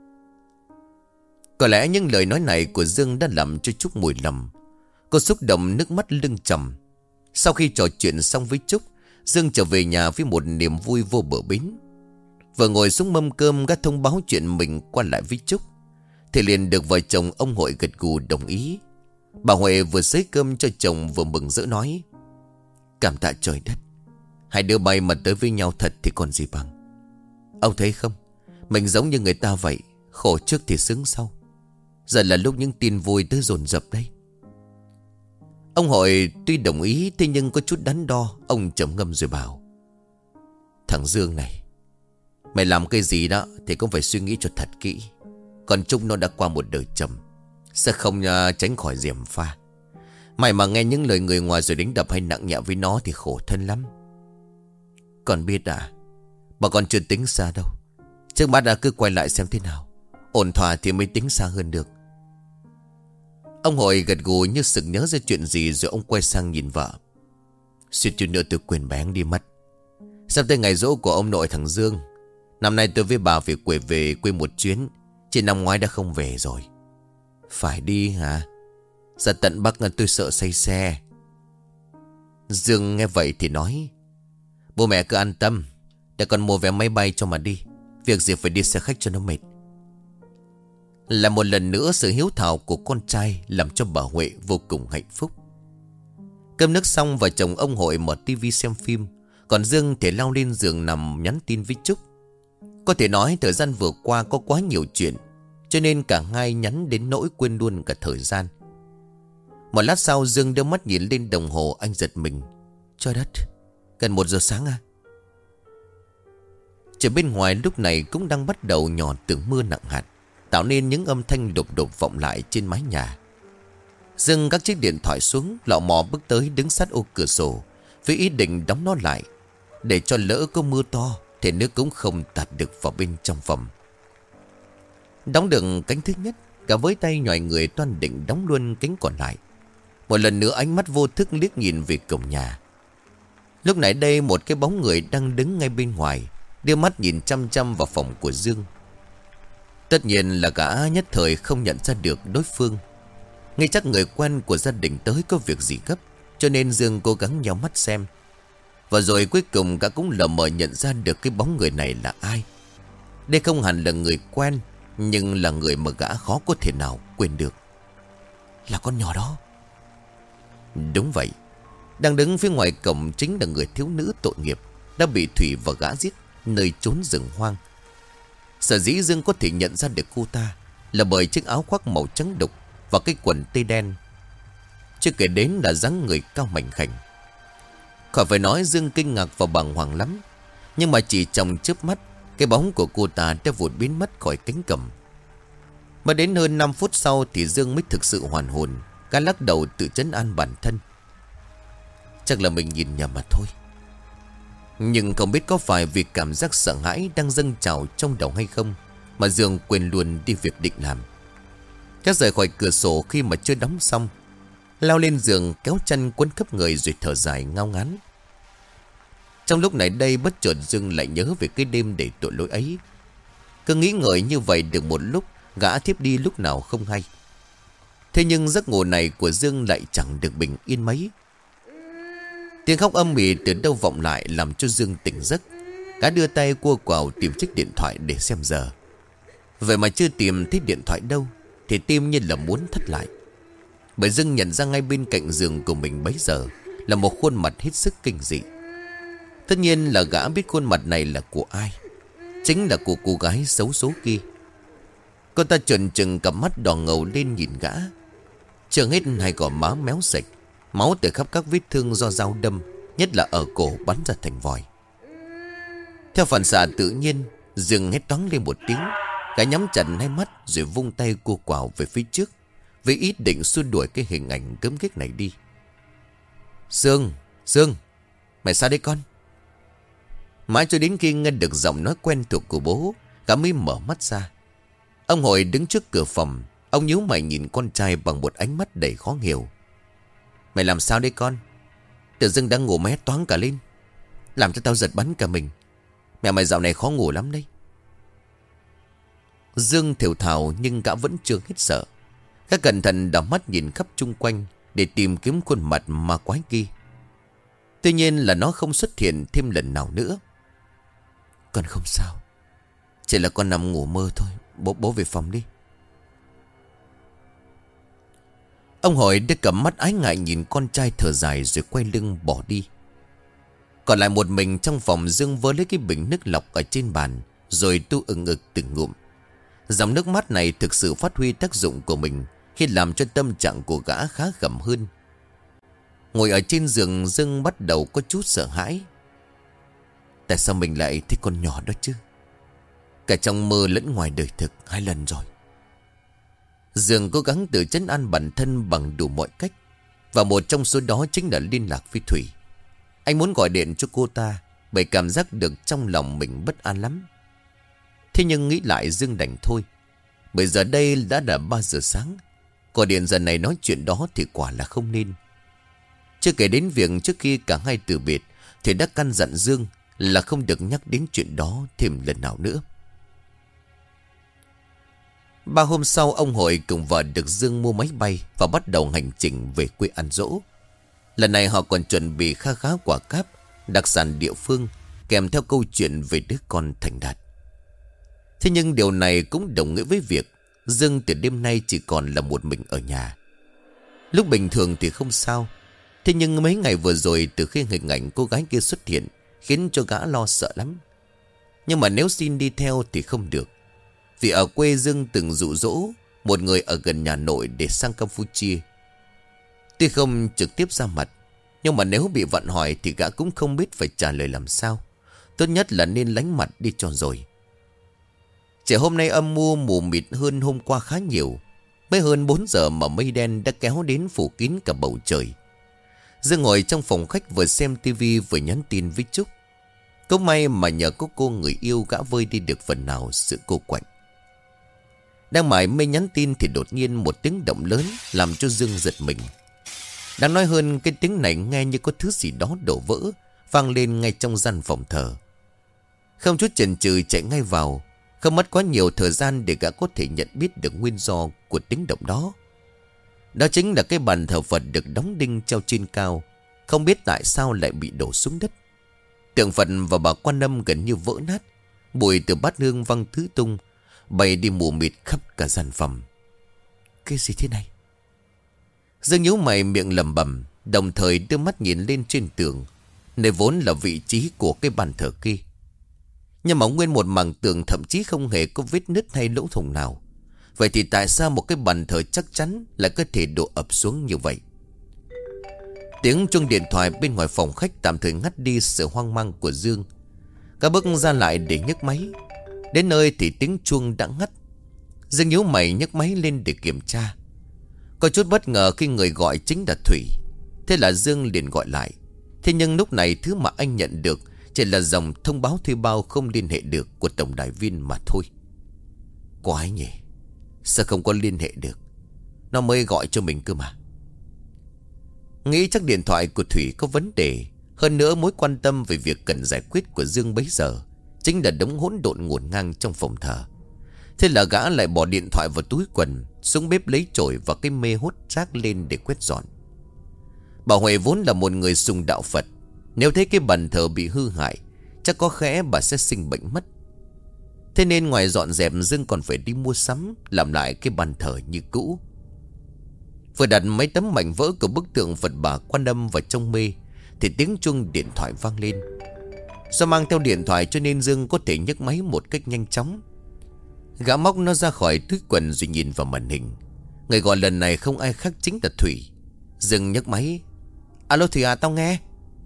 Có lẽ những lời nói này của Dương đã làm cho Trúc mùi lầm. Cô xúc động nước mắt lưng trầm. Sau khi trò chuyện xong với Trúc, Dương trở về nhà với một niềm vui vô bờ bến. Vừa ngồi xuống mâm cơm, gã thông báo chuyện mình qua lại với Trúc thì liền được vợ chồng ông Hội gật gù đồng ý. Bà Huệ vừa xới cơm cho chồng vừa mừng rỡ nói: Cảm tạ trời đất, hai đứa bay mà tới với nhau thật thì còn gì bằng. Ông thấy không, mình giống như người ta vậy, khổ trước thì sướng sau. Giờ là lúc những tin vui tới dồn dập đây. Ông Hội tuy đồng ý, thế nhưng có chút đắn đo. Ông trầm ngâm rồi bảo: Thằng Dương này, mày làm cái gì đó thì cũng phải suy nghĩ cho thật kỹ. Còn Trung nó đã qua một đời trầm, sẽ không uh, tránh khỏi gièm pha. Mày mà nghe những lời người ngoài rồi đánh đập hay nặng nhẹ với nó thì khổ thân lắm. Con biết à, mà con chưa tính xa đâu. Trước mắt đã cứ quay lại xem thế nào, ổn thỏa thì mới tính xa hơn được. Ông Hội gật gù như sực nhớ ra chuyện gì, rồi ông quay sang nhìn vợ: Suýt chút nữa tôi quên bén đi mất. Sắp tới ngày giỗ của ông nội thằng Dương. Năm nay tôi với bà phải quay về quê một chuyến, chứ năm ngoái đã không về rồi. Phải đi hả? Ra tận Bắc tôi sợ say xe. Dương nghe vậy thì nói: Bố mẹ cứ an tâm, để con mua vé máy bay cho mà đi. Việc gì phải đi xe khách cho nó mệt. Là một lần nữa sự hiếu thảo của con trai làm cho bà Huệ vô cùng hạnh phúc. Cơm nước xong, vợ chồng ông Hội mở tivi xem phim, còn Dương thì lao lên giường nằm nhắn tin với Trúc. Có thể nói thời gian vừa qua có quá nhiều chuyện, cho nên cả hai nhắn đến nỗi quên luôn cả thời gian. Một lát sau, Dương đưa mắt nhìn lên đồng hồ, anh giật mình: Trời đất, gần một giờ sáng à? Trời bên ngoài lúc này cũng đang bắt đầu nhỏ từng mưa nặng hạt, tạo nên những âm thanh đột đột vọng lại trên mái nhà. Dương gác chiếc điện thoại xuống, lọ mò bước tới đứng sát ô cửa sổ, với ý định đóng nó lại, để cho lỡ có mưa to thì nước cũng không tạt được vào bên trong phòng. Đóng được cánh thứ nhất, cả với tay nhòi người toan định đóng luôn cánh còn lại. Một lần nữa ánh mắt vô thức liếc nhìn về cổng nhà. Lúc nãy đây một cái bóng người đang đứng ngay bên ngoài, đưa mắt nhìn chăm chăm vào phòng của Dương. Tất nhiên là gã nhất thời không nhận ra được đối phương. Ngay chắc người quen của gia đình tới có việc gì gấp, cho nên Dương cố gắng nhắm mắt xem. Và rồi cuối cùng gã cũng lờ mờ nhận ra được cái bóng người này là ai. Đây không hẳn là người quen, nhưng là người mà gã khó có thể nào quên được. Là con nhỏ đó. Đúng vậy, đang đứng phía ngoài cổng chính là người thiếu nữ tội nghiệp đã bị Thủy và gã giết nơi chốn rừng hoang. Sở dĩ Dương có thể nhận ra được cô ta là bởi chiếc áo khoác màu trắng đục và cái quần tây đen, chưa kể đến là dáng người cao mảnh khảnh. Khỏi phải nói, Dương kinh ngạc và bàng hoàng lắm. Nhưng mà chỉ trong chớp mắt, cái bóng của cô ta đã vụt biến mất khỏi cánh cổng. Mà đến hơn năm phút sau thì Dương mới thực sự hoàn hồn. Gã lắc đầu tự trấn an bản thân: Chắc là mình nhìn nhầm mà thôi. Nhưng không biết có phải vì cảm giác sợ hãi đang dâng trào trong đầu hay không, mà Dương quên luôn đi việc định làm. Gã rời khỏi cửa sổ khi mà chưa đóng xong, lao lên giường kéo chăn quấn khắp người rồi thở dài ngao ngán. Trong lúc này đây bất chợt Dương lại nhớ về cái đêm để tội lỗi ấy. Cứ nghĩ ngợi như vậy được một lúc, gã thiếp đi lúc nào không hay. Thế nhưng giấc ngủ này của Dương lại chẳng được bình yên mấy. Tiếng khóc âm ỉ từ đâu vọng lại làm cho Dương tỉnh giấc. Gã đưa tay cua quào tìm chiếc điện thoại để xem giờ. Vậy mà chưa tìm thấy điện thoại đâu thì tim như là muốn thất lại. Bởi Dương nhận ra ngay bên cạnh giường của mình bấy giờ là một khuôn mặt hết sức kinh dị. Tất nhiên là gã biết khuôn mặt này là của ai. Chính là của cô gái xấu số kia. Cô ta trợn trừng cặp mắt đỏ ngầu lên nhìn gã. Chưa hết hai gò má méo sạch, máu từ khắp các vết thương do dao đâm, nhất là ở cổ bắn ra thành vòi. Theo phản xạ tự nhiên, Dương hét toáng lên một tiếng. Gã nhắm chặt hai mắt rồi vung tay cua quào về phía trước, với ý định xua đuổi cái hình ảnh gớm ghiếc này đi. Dương, Dương, mày sao đấy con? Mãi cho đến khi nghe được giọng nói quen thuộc của bố, gã mới mở mắt ra. Ông Hội đứng trước cửa phòng. Ông nhíu mày nhìn con trai bằng một ánh mắt đầy khó hiểu. Mày làm sao đấy con? Tự dưng đang ngủ mé toáng cả lên, làm cho tao giật bắn cả mình. Mẹ mày dạo này khó ngủ lắm đấy. Dương thều thào nhưng gã vẫn chưa hết sợ. Gã cẩn thận đảo mắt nhìn khắp chung quanh để tìm kiếm khuôn mặt ma quái kia. Tuy nhiên là nó không xuất hiện thêm lần nào nữa. Con không sao, chỉ là con nằm ngủ mơ thôi. Bố bố về phòng đi. Ông Hội đưa cầm mắt ái ngại nhìn con trai thở dài rồi quay lưng bỏ đi. Còn lại một mình trong phòng, Dương vơ lấy cái bình nước lọc ở trên bàn rồi tu ừng ực từng ngụm. Dòng nước mát này thực sự phát huy tác dụng của mình khi làm cho tâm trạng của gã khá khẩm hơn. Ngồi ở trên giường, Dương bắt đầu có chút sợ hãi. Tại sao mình lại thích con nhỏ đó chứ? Cả trong mơ lẫn ngoài đời thực hai lần rồi. Dương cố gắng tự trấn an bản thân bằng đủ mọi cách. Và một trong số đó chính là liên lạc với Thủy. Anh muốn gọi điện cho cô ta, bởi cảm giác được trong lòng mình bất an lắm. Thế nhưng nghĩ lại Dương đành thôi. Bởi giờ đây đã là ba giờ sáng. Gọi điện giờ này nói chuyện đó thì quả là không nên. Chưa kể đến việc trước khi cả hai từ biệt thì đã căn dặn Dương là không được nhắc đến chuyện đó thêm lần nào nữa. Ba hôm sau, ông Hội cùng vợ được Dương mua máy bay và bắt đầu hành trình về quê ăn dỗ. Lần này họ còn chuẩn bị khá khá quả cáp, đặc sản địa phương, kèm theo câu chuyện về đứa con thành đạt. Thế nhưng điều này cũng đồng nghĩa với việc Dương từ đêm nay chỉ còn là một mình ở nhà. Lúc bình thường thì không sao. Thế nhưng mấy ngày vừa rồi, từ khi hình ảnh cô gái kia xuất hiện, khiến cho gã lo sợ lắm. Nhưng mà nếu xin đi theo thì không được. Vì ở quê Dương từng dụ dỗ một người ở gần nhà nội để sang Campuchia. Tuy không trực tiếp ra mặt, nhưng mà nếu bị vặn hỏi thì gã cũng không biết phải trả lời làm sao. Tốt nhất là nên lánh mặt đi cho rồi. Trẻ hôm nay âm mưu mù mịt hơn hôm qua khá nhiều. Mới hơn bốn giờ mà mây đen đã kéo đến phủ kín cả bầu trời. Dương ngồi trong phòng khách vừa xem tivi vừa nhắn tin với Trúc. Có may mà nhờ có cô người yêu gã vơi đi được phần nào sự cô quạnh. Đang mải mê nhắn tin thì đột nhiên một tiếng động lớn làm cho Dương giật mình. Đáng nói hơn, cái tiếng này nghe như có thứ gì đó đổ vỡ, vang lên ngay trong gian phòng thờ. Không chút chần chừ chạy ngay vào. Không mất quá nhiều thời gian để gã có thể nhận biết được nguyên do của tiếng động đó. Đó chính là cái bàn thờ Phật được đóng đinh treo trên cao, không biết tại sao lại bị đổ xuống đất. Tượng Phật và bà Quan Âm gần như vỡ nát. Bụi từ bát hương văng tứ tung, bay đi mù mịt khắp cả gian phòng. Cái gì thế này? Dương nhíu mày miệng lẩm bẩm, đồng thời đưa mắt nhìn lên trên tường, nơi vốn là vị trí của cái bàn thờ kia. Nhưng mà nguyên một mảng tường thậm chí không hề có vết nứt hay lỗ thủng nào. Vậy thì tại sao một cái bàn thờ chắc chắn lại có thể đổ ập xuống như vậy? Tiếng chuông điện thoại bên ngoài phòng khách tạm thời ngắt đi sự hoang mang của Dương. Cả bước ra lại để nhấc máy. Đến nơi thì tiếng chuông đã ngắt. Dương nhíu mày nhấc máy lên để kiểm tra. Có chút bất ngờ khi người gọi chính là Thủy. Thế là Dương liền gọi lại. Thế nhưng lúc này thứ mà anh nhận được chỉ là dòng thông báo thuê bao không liên hệ được của tổng đài viên mà thôi. Quái nhỉ, sao không có liên hệ được? Nó mới gọi cho mình cơ mà. Nghĩ chắc điện thoại của Thủy có vấn đề. Hơn nữa mối quan tâm về việc cần giải quyết của Dương bấy giờ chính là đống hỗn độn ngổn ngang trong phòng thờ. Thế là gã lại bỏ điện thoại vào túi quần, xuống bếp lấy chổi và cái mê hút rác lên để quét dọn. Bà Huệ vốn là một người sùng đạo Phật. Nếu thấy cái bàn thờ bị hư hại, chắc có khẽ bà sẽ sinh bệnh mất. Thế nên ngoài dọn dẹp, Dương còn phải đi mua sắm, làm lại cái bàn thờ như cũ. Vừa đặt mấy tấm mảnh vỡ của bức tượng Phật bà Quan Âm vào trong mê thì tiếng chuông điện thoại vang lên. Do mang theo điện thoại cho nên Dương có thể nhấc máy một cách nhanh chóng. Gã móc nó ra khỏi túi quần rồi nhìn vào màn hình. Người gọi lần này không ai khác chính là Thủy. Dương nhấc máy. Alo Thủy à, tao nghe.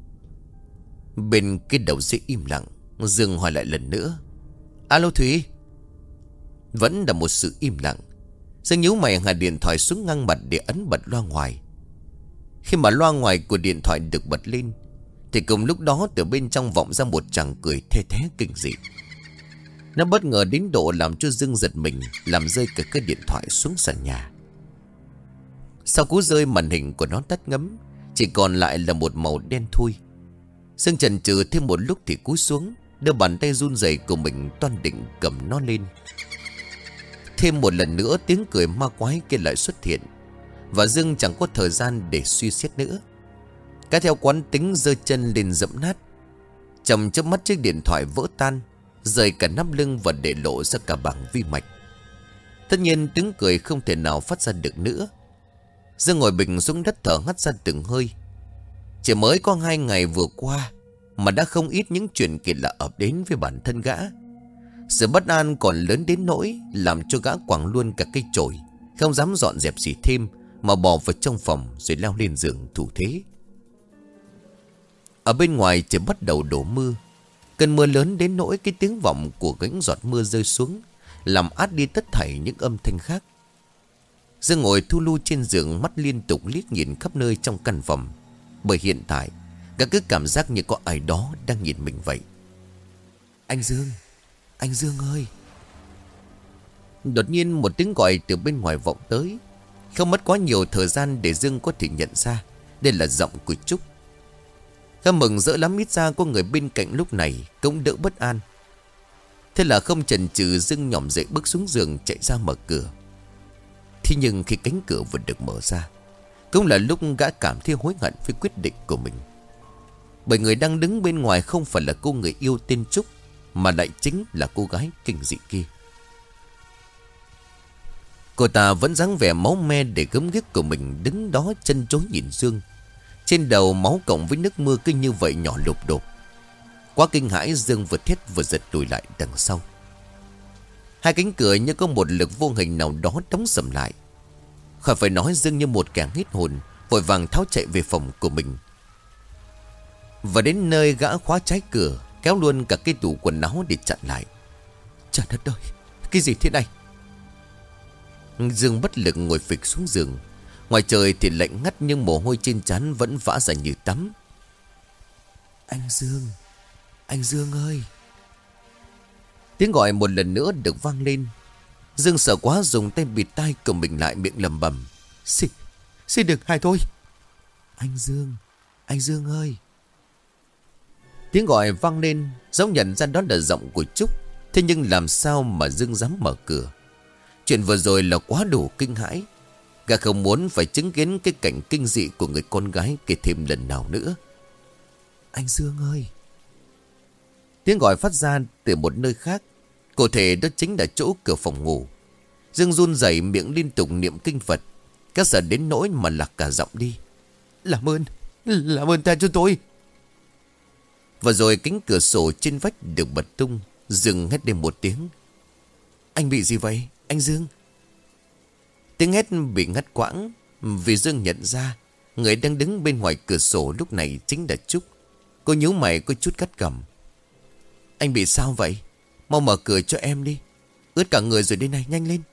Bên cái đầu dây im lặng. Dương hỏi lại lần nữa. Alo Thủy. Vẫn là một sự im lặng. Dương nhíu mày hạ điện thoại xuống ngang mặt để ấn bật loa ngoài. Khi mà loa ngoài của điện thoại được bật lên thì cùng lúc đó từ bên trong vọng ra một tràng cười the thé kinh dị. Nó bất ngờ đến độ làm cho Dương giật mình, làm rơi cả cái điện thoại xuống sàn nhà. Sau cú rơi, màn hình của nó tắt ngấm, chỉ còn lại là một màu đen thui. Dương chần chừ thêm một lúc thì cúi xuống, đưa bàn tay run rẩy của mình toan định cầm nó lên. Thêm một lần nữa tiếng cười ma quái kia lại xuất hiện, và Dương chẳng có thời gian để suy xét nữa. Cả theo quán tính giơ chân lên dẫm nát. Trong chớp mắt chiếc điện thoại vỡ tan, rời cả nắp lưng và để lộ ra cả bảng vi mạch. Tất nhiên tiếng cười không thể nào phát ra được nữa. Dương ngồi bình xuống đất thở hắt ra từng hơi. Chỉ mới có hai ngày vừa qua mà đã không ít những chuyện kỳ lạ ập đến với bản thân gã. Sự bất an còn lớn đến nỗi làm cho gã quẳng luôn cả cây chổi, không dám dọn dẹp gì thêm mà bỏ vào trong phòng rồi leo lên giường thủ thế. Ở bên ngoài trời bắt đầu đổ mưa. Cơn mưa lớn đến nỗi cái tiếng vọng của gánh giọt mưa rơi xuống làm át đi tất thảy những âm thanh khác. Dương ngồi thu lu trên giường, mắt liên tục liếc nhìn khắp nơi trong căn phòng. Bởi hiện tại gã cứ cảm giác như có ai đó đang nhìn mình vậy. Anh Dương, anh Dương ơi. Đột nhiên một tiếng gọi từ bên ngoài vọng tới. Không mất quá nhiều thời gian để Dương có thể nhận ra đây là giọng của Trúc. Gã mừng rỡ lắm, ít ra có người bên cạnh lúc này cũng đỡ bất an. Thế là không chần chừ, Dương nhỏm dậy bước xuống giường chạy ra mở cửa. Thế nhưng khi cánh cửa vừa được mở ra, cũng là lúc gã cảm thấy hối hận với quyết định của mình. Bởi người đang đứng bên ngoài không phải là cô người yêu tên Trúc, mà lại chính là cô gái kinh dị kia. Cô ta vẫn dáng vẻ máu me để gớm ghiếc của mình, đứng đó chân chối nhìn Dương. Trên đầu máu cộng với nước mưa cứ như vậy nhỏ lụp đột. Quá kinh hãi, Dương vừa thét vừa giật lùi lại đằng sau. Hai cánh cửa như có một lực vô hình nào đó đóng sầm lại. Khỏi phải nói, Dương như một kẻ hết hồn vội vàng tháo chạy về phòng của mình. Và đến nơi gã khóa trái cửa, kéo luôn cả cái tủ quần áo để chặn lại. Trời đất ơi, cái gì thế này? Dương bất lực ngồi phịch xuống giường. Ngoài trời thì lạnh ngắt nhưng mồ hôi trên trán vẫn vã ra như tắm. Anh Dương, anh Dương ơi. Tiếng gọi một lần nữa được vang lên. Dương sợ quá dùng tay bịt tai của mình lại, miệng lầm bầm. Xin, xin đừng hai thôi. Anh Dương, anh Dương ơi. Tiếng gọi vang lên, giống nhận ra đó là giọng của Trúc. Thế nhưng làm sao mà Dương dám mở cửa? Chuyện vừa rồi là quá đủ kinh hãi. Gã không muốn phải chứng kiến cái cảnh kinh dị của người con gái kia thêm lần nào nữa. Anh Dương ơi. Tiếng gọi phát ra từ một nơi khác. Cụ thể đó chính là chỗ cửa phòng ngủ. Dương run rẩy, miệng liên tục niệm kinh Phật. Các sợ đến nỗi mà lạc cả giọng đi. Làm ơn, làm ơn tha cho tôi. Và rồi cánh cửa sổ trên vách được bật tung. Dương hét lên một tiếng. Anh bị gì vậy, anh Dương? Tiếng hét bị ngắt quãng vì Dương nhận ra người đang đứng bên ngoài cửa sổ lúc này chính là Trúc. Cô nhíu mày có chút gắt gỏng. Anh bị sao vậy? Mau mở cửa cho em đi. Ướt cả người rồi đây này, nhanh lên.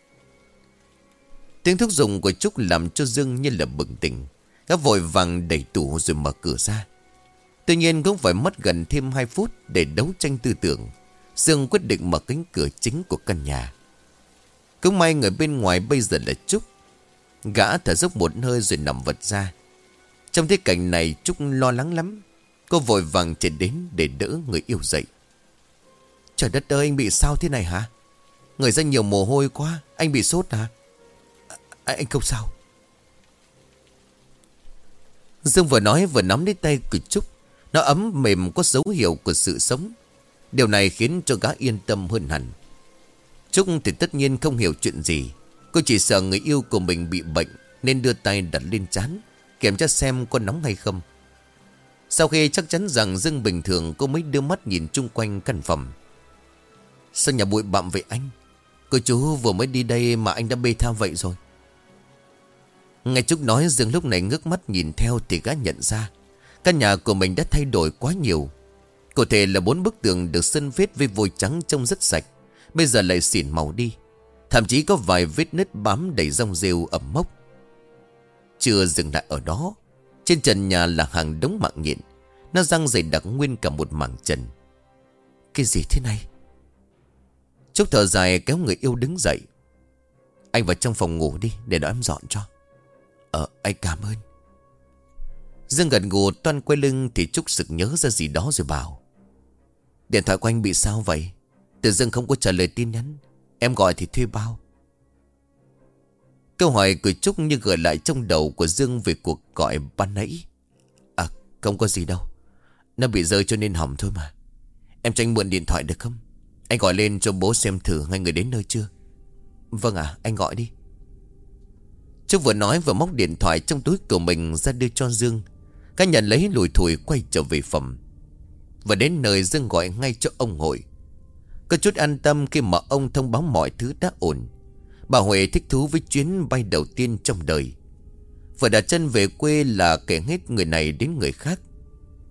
Tiếng thúc giục của Trúc làm cho Dương như là bừng tỉnh. Gã vội vàng đẩy tủ rồi mở cửa ra. Tuy nhiên cũng phải mất gần thêm hai phút để đấu tranh tư tưởng. Dương quyết định mở cánh cửa chính của căn nhà. Cũng may người bên ngoài bây giờ là Trúc. Gã thở dốc một hơi rồi nằm vật ra. Trong thế cảnh này Trúc lo lắng lắm. Cô vội vàng chạy đến để đỡ người yêu dậy. Trời đất ơi, anh bị sao thế này hả? Người ra nhiều mồ hôi quá. Anh bị sốt hả? À, anh không sao. Dương vừa nói vừa nắm lấy tay của Trúc. Nó ấm mềm, có dấu hiệu của sự sống. Điều này khiến cho gã yên tâm hơn hẳn. Trúc thì tất nhiên không hiểu chuyện gì. Cô chỉ sợ người yêu của mình bị bệnh nên đưa tay đặt lên trán kiểm tra xem có nóng hay không. Sau khi chắc chắn rằng Dương bình thường, cô mới đưa mắt nhìn chung quanh căn phòng. Sao nhà bụi bặm vậy anh? Cô chú vừa mới đi đây mà anh đã bê tha vậy rồi. Nghe Trúc nói, Dương lúc này ngước mắt nhìn theo thì gã nhận ra căn nhà của mình đã thay đổi quá nhiều. Cụ thể là bốn bức tường được sơn vết với vôi trắng trông rất sạch, bây giờ lại xỉn màu đi. Thậm chí có vài vết nứt bám đầy rong rêu ẩm mốc. Chưa dừng lại ở đó, trên trần nhà là hàng đống mạng nhện. Nó răng dày đặc nguyên cả một mảng trần. Cái gì thế này? Trúc thở dài kéo người yêu đứng dậy. Anh vào trong phòng ngủ đi, để đó em dọn cho. Ờ, anh cảm ơn. Dương gật gù toan quay lưng thì Trúc sực nhớ ra gì đó rồi bảo. Điện thoại của anh bị sao vậy? Tự dưng không có trả lời tin nhắn. Em gọi thì thuê bao. Câu hỏi của Trúc như gợi lại trong đầu của Dương về cuộc gọi ban nãy. À, không có gì đâu. Nó bị rơi cho nên hỏng thôi mà. Em cho anh mượn điện thoại được không? Anh gọi lên cho bố xem thử ngay người đến nơi chưa. Vâng ạ, à, anh gọi đi. Trúc vừa nói vừa móc điện thoại trong túi của mình ra đưa cho Dương. Cả nhận lấy lùi thủi quay trở về phòng. Và đến nơi Dương gọi ngay cho ông Hội. Có chút an tâm khi mà ông thông báo mọi thứ đã ổn. Bà Huệ thích thú với chuyến bay đầu tiên trong đời. Vừa đặt chân về quê là kể hết người này đến người khác.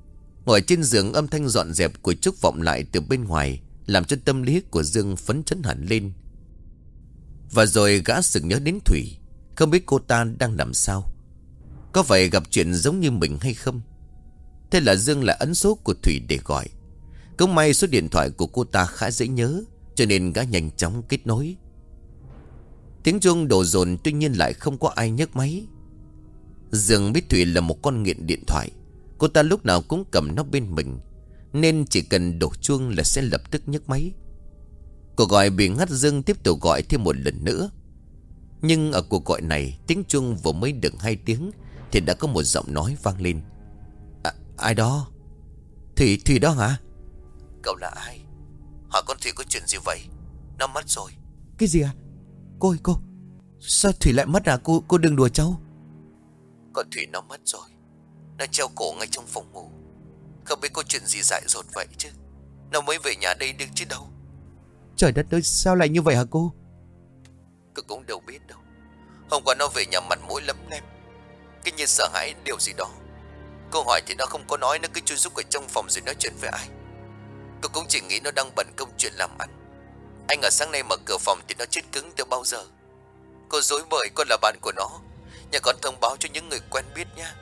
Ngồi trên giường âm thanh dọn dẹp của Trúc vọng lại từ bên ngoài, làm cho tâm lý của Dương phấn chấn hẳn lên. Và rồi gã sực nhớ đến Thủy. Không biết cô ta đang làm sao, có phải gặp chuyện giống như mình hay không. Thế là Dương lại ấn số của Thủy để gọi. Cũng may số điện thoại của cô ta khá dễ nhớ, cho nên gã nhanh chóng kết nối. Tiếng chuông đổ dồn, tuy nhiên lại không có ai nhấc máy. Dương biết Thủy là một con nghiện điện thoại. Cô ta lúc nào cũng cầm nó bên mình, nên chỉ cần đổ chuông là sẽ lập tức nhấc máy. Cuộc gọi bị ngắt, Dương tiếp tục gọi thêm một lần nữa. Nhưng ở cuộc gọi này, tiếng chuông vừa mới được hai tiếng thì đã có một giọng nói vang lên. À, ai đó? Thủy, Thủy đó hả? Cậu là ai? Hỏi con Thủy có chuyện gì vậy? Nó mất rồi. Cái gì à? Cô ơi cô, sao Thủy lại mất à? Cô cô đừng đùa cháu. Con Thủy nó mất rồi. Nó treo cổ ngay trong phòng ngủ. Không biết có chuyện gì dại dột vậy chứ. Nó mới về nhà đây được chứ đâu. Trời đất ơi, sao lại như vậy hả cô? Tôi cũng đâu biết đâu. Hôm qua nó về nhà mặt mũi lấm lem, cái như sợ hãi điều gì đó. Cô hỏi thì nó không có nói, nó cứ chui rúc ở trong phòng rồi nói chuyện với ai. Tôi cũng chỉ nghĩ nó đang bận công chuyện làm ăn. Anh ở sáng nay mở cửa phòng thì nó chết cứng từ bao giờ. Cô dối bời con là bạn của nó, nhà con thông báo cho những người quen biết nha.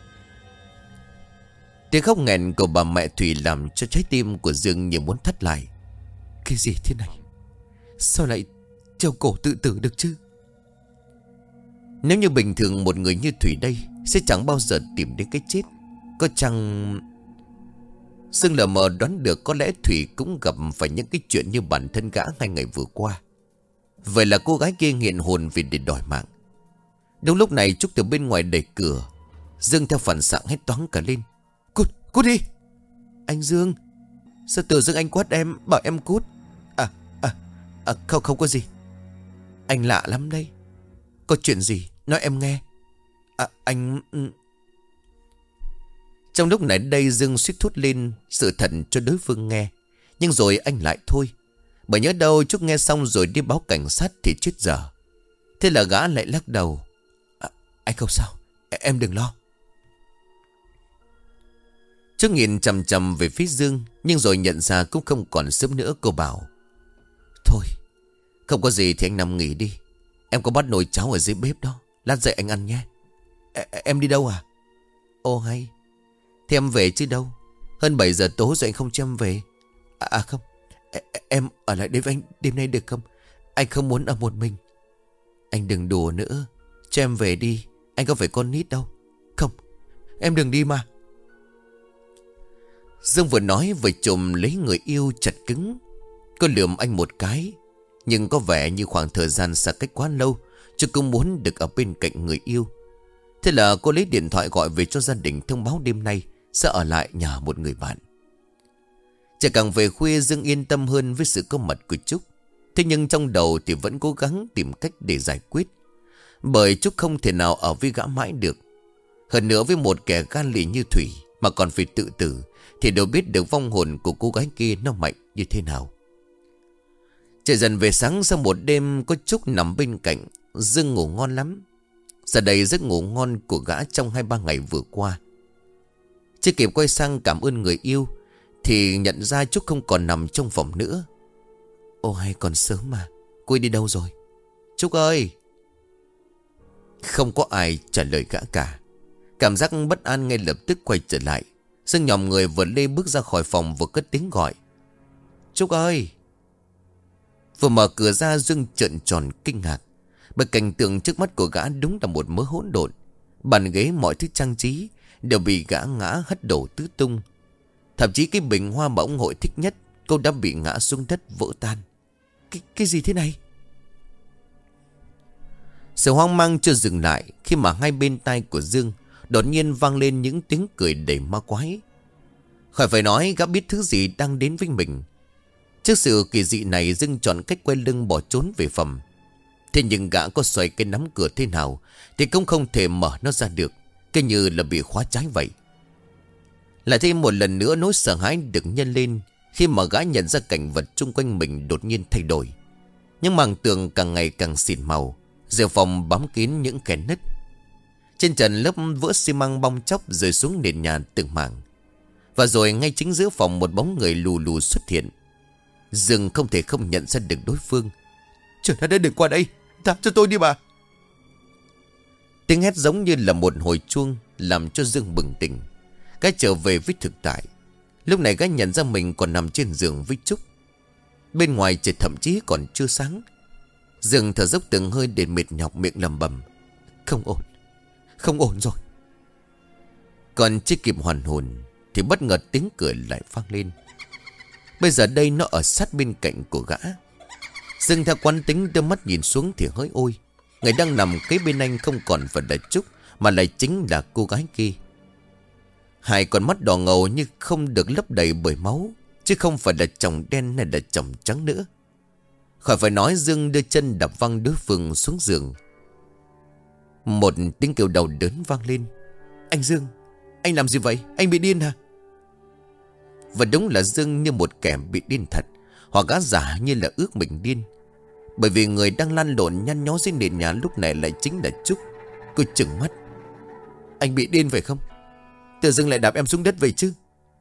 Tiếng khóc nghẹn của bà mẹ Thủy làm cho trái tim của Dương như muốn thắt lại. Cái gì thế này? Sao lại treo cổ tự tử được chứ? Nếu như bình thường một người như Thủy đây sẽ chẳng bao giờ tìm đến cái chết. Có chăng... Dương lờ mờ đoán được có lẽ Thủy cũng gặp phải những cái chuyện như bản thân gã hai ngày vừa qua. Vậy là cô gái kia nghiện hồn vì để đòi mạng. Đúng lúc này Trúc từ bên ngoài đẩy cửa. Dương theo phản xạ hét toáng cả lên. Cút, cút đi. Anh Dương, sao tự dưng anh quát em, bảo em cút? À, à, à không, không có gì. Anh lạ lắm đây. Có chuyện gì, nói em nghe. À, anh... Trong lúc này đây Dương suýt thốt lên sự thật cho đối phương nghe. Nhưng rồi anh lại thôi. Bởi nhớ đâu Trúc nghe xong rồi đi báo cảnh sát thì chết dở. Thế là gã lại lắc đầu. À, anh không sao, em đừng lo. Trúc nhìn chằm chằm về phía Dương, nhưng rồi nhận ra cũng không còn sớm nữa. Cô bảo: Thôi, không có gì thì anh nằm nghỉ đi. Em có bắt nồi cháo ở dưới bếp đó, lát dậy anh ăn nhé. À, em đi đâu à? Ô hay, thì em về chứ đâu. Hơn bảy giờ tối rồi anh không cho em về. À, à không, em ở lại đây với anh đêm nay được không? Anh không muốn ở một mình. Anh đừng đùa nữa, cho em về đi. Anh có phải con nít đâu. Không, em đừng đi mà. Dương vừa nói vừa chồm lấy người yêu chặt cứng. Cô lườm anh một cái, nhưng có vẻ như khoảng thời gian xa cách quá lâu, chứ cũng muốn được ở bên cạnh người yêu. Thế là cô lấy điện thoại gọi về cho gia đình thông báo đêm nay sẽ ở lại nhà một người bạn. Chỉ càng về khuya Dương yên tâm hơn với sự có mặt của Trúc. Thế nhưng trong đầu thì vẫn cố gắng tìm cách để giải quyết. Bởi Trúc không thể nào ở với gã mãi được. Hơn nữa với một kẻ gan lì như Thủy mà còn phải tự tử, thì đâu biết được vong hồn của cô gái kia nó mạnh như thế nào. Trời dần về sáng, sau một đêm có Trúc nằm bên cạnh, Dương ngủ ngon lắm. Giờ đây giấc ngủ ngon của gã trong hai ba ngày vừa qua. Chưa kịp quay sang cảm ơn người yêu thì nhận ra Trúc không còn nằm trong phòng nữa. Ô hay còn sớm mà, cô ấy đi đâu rồi? Trúc ơi! Không có ai trả lời gã cả. Cảm giác bất an ngay lập tức quay trở lại. Dương nhòm người vừa lê bước ra khỏi phòng vừa cất tiếng gọi. Trúc ơi! Vừa mở cửa ra Dương trợn tròn kinh ngạc. Bởi cảnh tượng trước mắt của gã đúng là một mớ hỗn độn. Bàn ghế mọi thứ trang trí đều bị gã ngã hất đổ tứ tung. Thậm chí cái bình hoa mà ông hội thích nhất cô đã bị ngã xuống đất vỡ tan. Cái, cái gì thế này? Sự hoang mang chưa dừng lại khi mà hai bên tai của Dương đột nhiên vang lên những tiếng cười đầy ma quái. Khỏi phải nói gã biết thứ gì đang đến với mình. Trước sự kỳ dị này Dương chọn cách quay lưng bỏ trốn về phòng. Thế nhưng gã có xoay cái nắm cửa thế nào thì cũng không thể mở nó ra được, cứ như là bị khóa trái vậy. Lại thêm một lần nữa nỗi sợ hãi được nhân lên khi mà gã nhận ra cảnh vật chung quanh mình đột nhiên thay đổi. Những mảng tường càng ngày càng xịn màu, rèo phòng bám kín những kẽ nứt. Trên trần lớp vỡ xi măng bong chóc rơi xuống nền nhà từng mảng. Và rồi ngay chính giữa phòng một bóng người lù lù xuất hiện. Dương không thể không nhận ra được đối phương. Trời đất ơi, đừng qua đây, tha cho tôi đi bà. Tiếng hét giống như là một hồi chuông làm cho Dương bừng tỉnh. Gã trở về với thực tại. Lúc này gã nhận ra mình còn nằm trên giường với Trúc. Bên ngoài trời thậm chí còn chưa sáng. Dương thở dốc từng hơi để mệt nhọc, miệng lầm bầm. Không ổn, không ổn rồi. Còn chưa kịp hoàn hồn thì bất ngờ tiếng cười lại vang lên. Bây giờ đây nó ở sát bên cạnh của gã. Dương theo quán tính đưa mắt nhìn xuống thì hỡi ôi, người đang nằm kế bên anh không còn phải là Trúc, mà lại chính là cô gái kia. Hai con mắt đỏ ngầu như không được lấp đầy bởi máu, chứ không phải là chồng đen hay là chồng trắng nữa. Khỏi phải nói, Dương đưa chân đập văng đối phương xuống giường. Một tiếng kêu đau đớn vang lên. Anh Dương, anh làm gì vậy? Anh bị điên hả? Và đúng là Dương như một kẻ bị điên thật, hoặc gã giả như là ước mình điên. Bởi vì người đang lăn lộn nhăn nhó dưới nền nhà lúc này lại chính là Trúc. Cô trừng mắt. Anh bị điên phải không? Tự dưng lại đạp em xuống đất vậy chứ?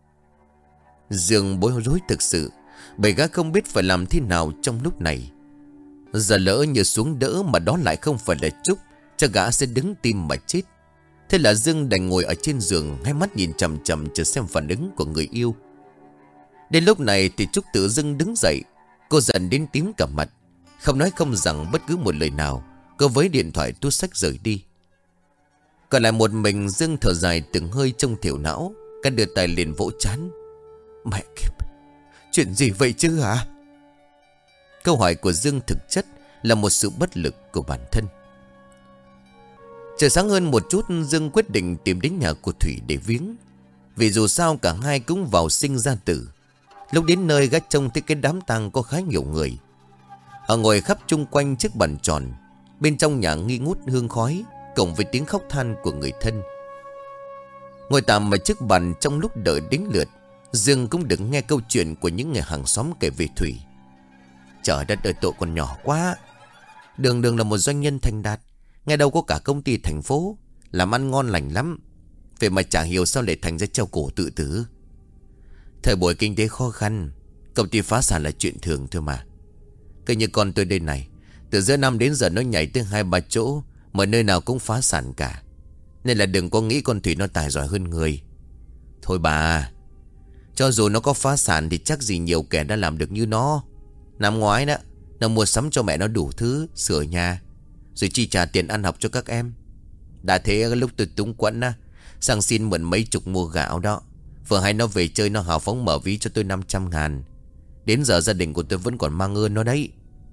Dương bối rối thực sự, bởi gã không biết phải làm thế nào trong lúc này. Giờ lỡ như xuống đỡ mà đó lại không phải là Trúc, cho gã sẽ đứng tim mà chết. Thế là Dương đành ngồi ở trên giường, hai mắt nhìn chằm chằm chờ xem phản ứng của người yêu. Đến lúc này thì Trúc tự dưng đứng dậy. Cô dần đến tím cả mặt, không nói không rằng bất cứ một lời nào. Cô với điện thoại tuốt xách rời đi. Còn lại một mình Dương thở dài từng hơi trong thiểu não. Cả đưa tay lên vỗ trán. Mẹ kiếp, chuyện gì vậy chứ hả? Câu hỏi của Dương thực chất là một sự bất lực của bản thân. Trời sáng hơn một chút, Dương quyết định tìm đến nhà của Thủy để viếng. Vì dù sao cả hai cũng vào sinh ra tử. Lúc đến nơi gã trông thấy cái đám tang có khá nhiều người. Họ ngồi khắp chung quanh chiếc bàn tròn. Bên trong nhà nghi ngút hương khói, cộng với tiếng khóc than của người thân. Ngồi tạm ở chiếc bàn trong lúc đợi đến lượt, Dương cũng được nghe câu chuyện của những người hàng xóm kể về Thủy. Trời đất ơi, tội còn nhỏ quá. Đường đường là một doanh nhân thành đạt, nghe đâu có cả công ty thành phố, làm ăn ngon lành lắm. Vậy mà chả hiểu sao lại thành ra treo cổ tự tử. Thời buổi kinh tế khó khăn, công ty phá sản là chuyện thường thôi mà. Cứ như con tôi đây này, từ giữa năm đến giờ nó nhảy tới hai ba chỗ, mà nơi nào cũng phá sản cả. Nên là đừng có nghĩ con Thủy nó tài giỏi hơn người. Thôi bà, cho dù nó có phá sản thì chắc gì nhiều kẻ đã làm được như nó. Năm ngoái đó, nó mua sắm cho mẹ nó đủ thứ, sửa nhà, rồi chi trả tiền ăn học cho các em. Đã thế lúc tôi túng quẫn á, sang xin mượn mấy chục mua gạo đó. Vừa hay nó về chơi, nó hào phóng mở ví cho tôi năm trăm ngàn. Đến giờ gia đình của tôi vẫn còn mang ơn nó đấy.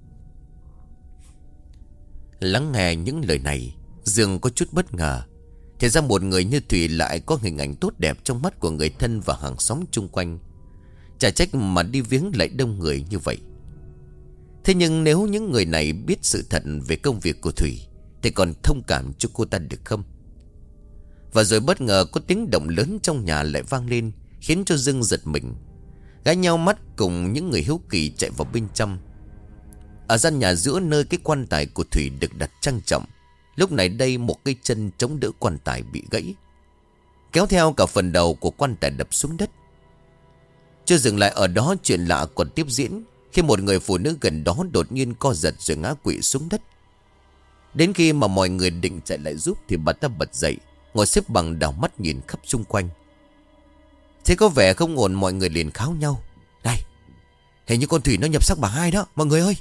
Lắng nghe những lời này, Dương có chút bất ngờ. Thì ra một người như Thủy lại có hình ảnh tốt đẹp trong mắt của người thân và hàng xóm chung quanh. Chả trách mà đi viếng lại đông người như vậy. Thế nhưng nếu những người này biết sự thật về công việc của Thủy thì còn thông cảm cho cô ta được không? Và rồi bất ngờ có tiếng động lớn trong nhà lại vang lên, khiến cho Dương giật mình. Gã nhau mắt cùng những người hiếu kỳ chạy vào bên trong. Ở gian nhà giữa nơi cái quan tài của Thủy được đặt trang trọng, lúc này đây một cây chân chống đỡ quan tài bị gãy, kéo theo cả phần đầu của quan tài đập xuống đất. Chưa dừng lại ở đó, chuyện lạ còn tiếp diễn khi một người phụ nữ gần đó đột nhiên co giật rồi ngã quỵ xuống đất. Đến khi mà mọi người định chạy lại giúp thì bà ta bật dậy, ngồi xếp bằng đảo mắt nhìn khắp xung quanh. Thế có vẻ không ổn, mọi người liền kháo nhau. Này, hình như con Thủy nó nhập xác bà hai đó, mọi người ơi.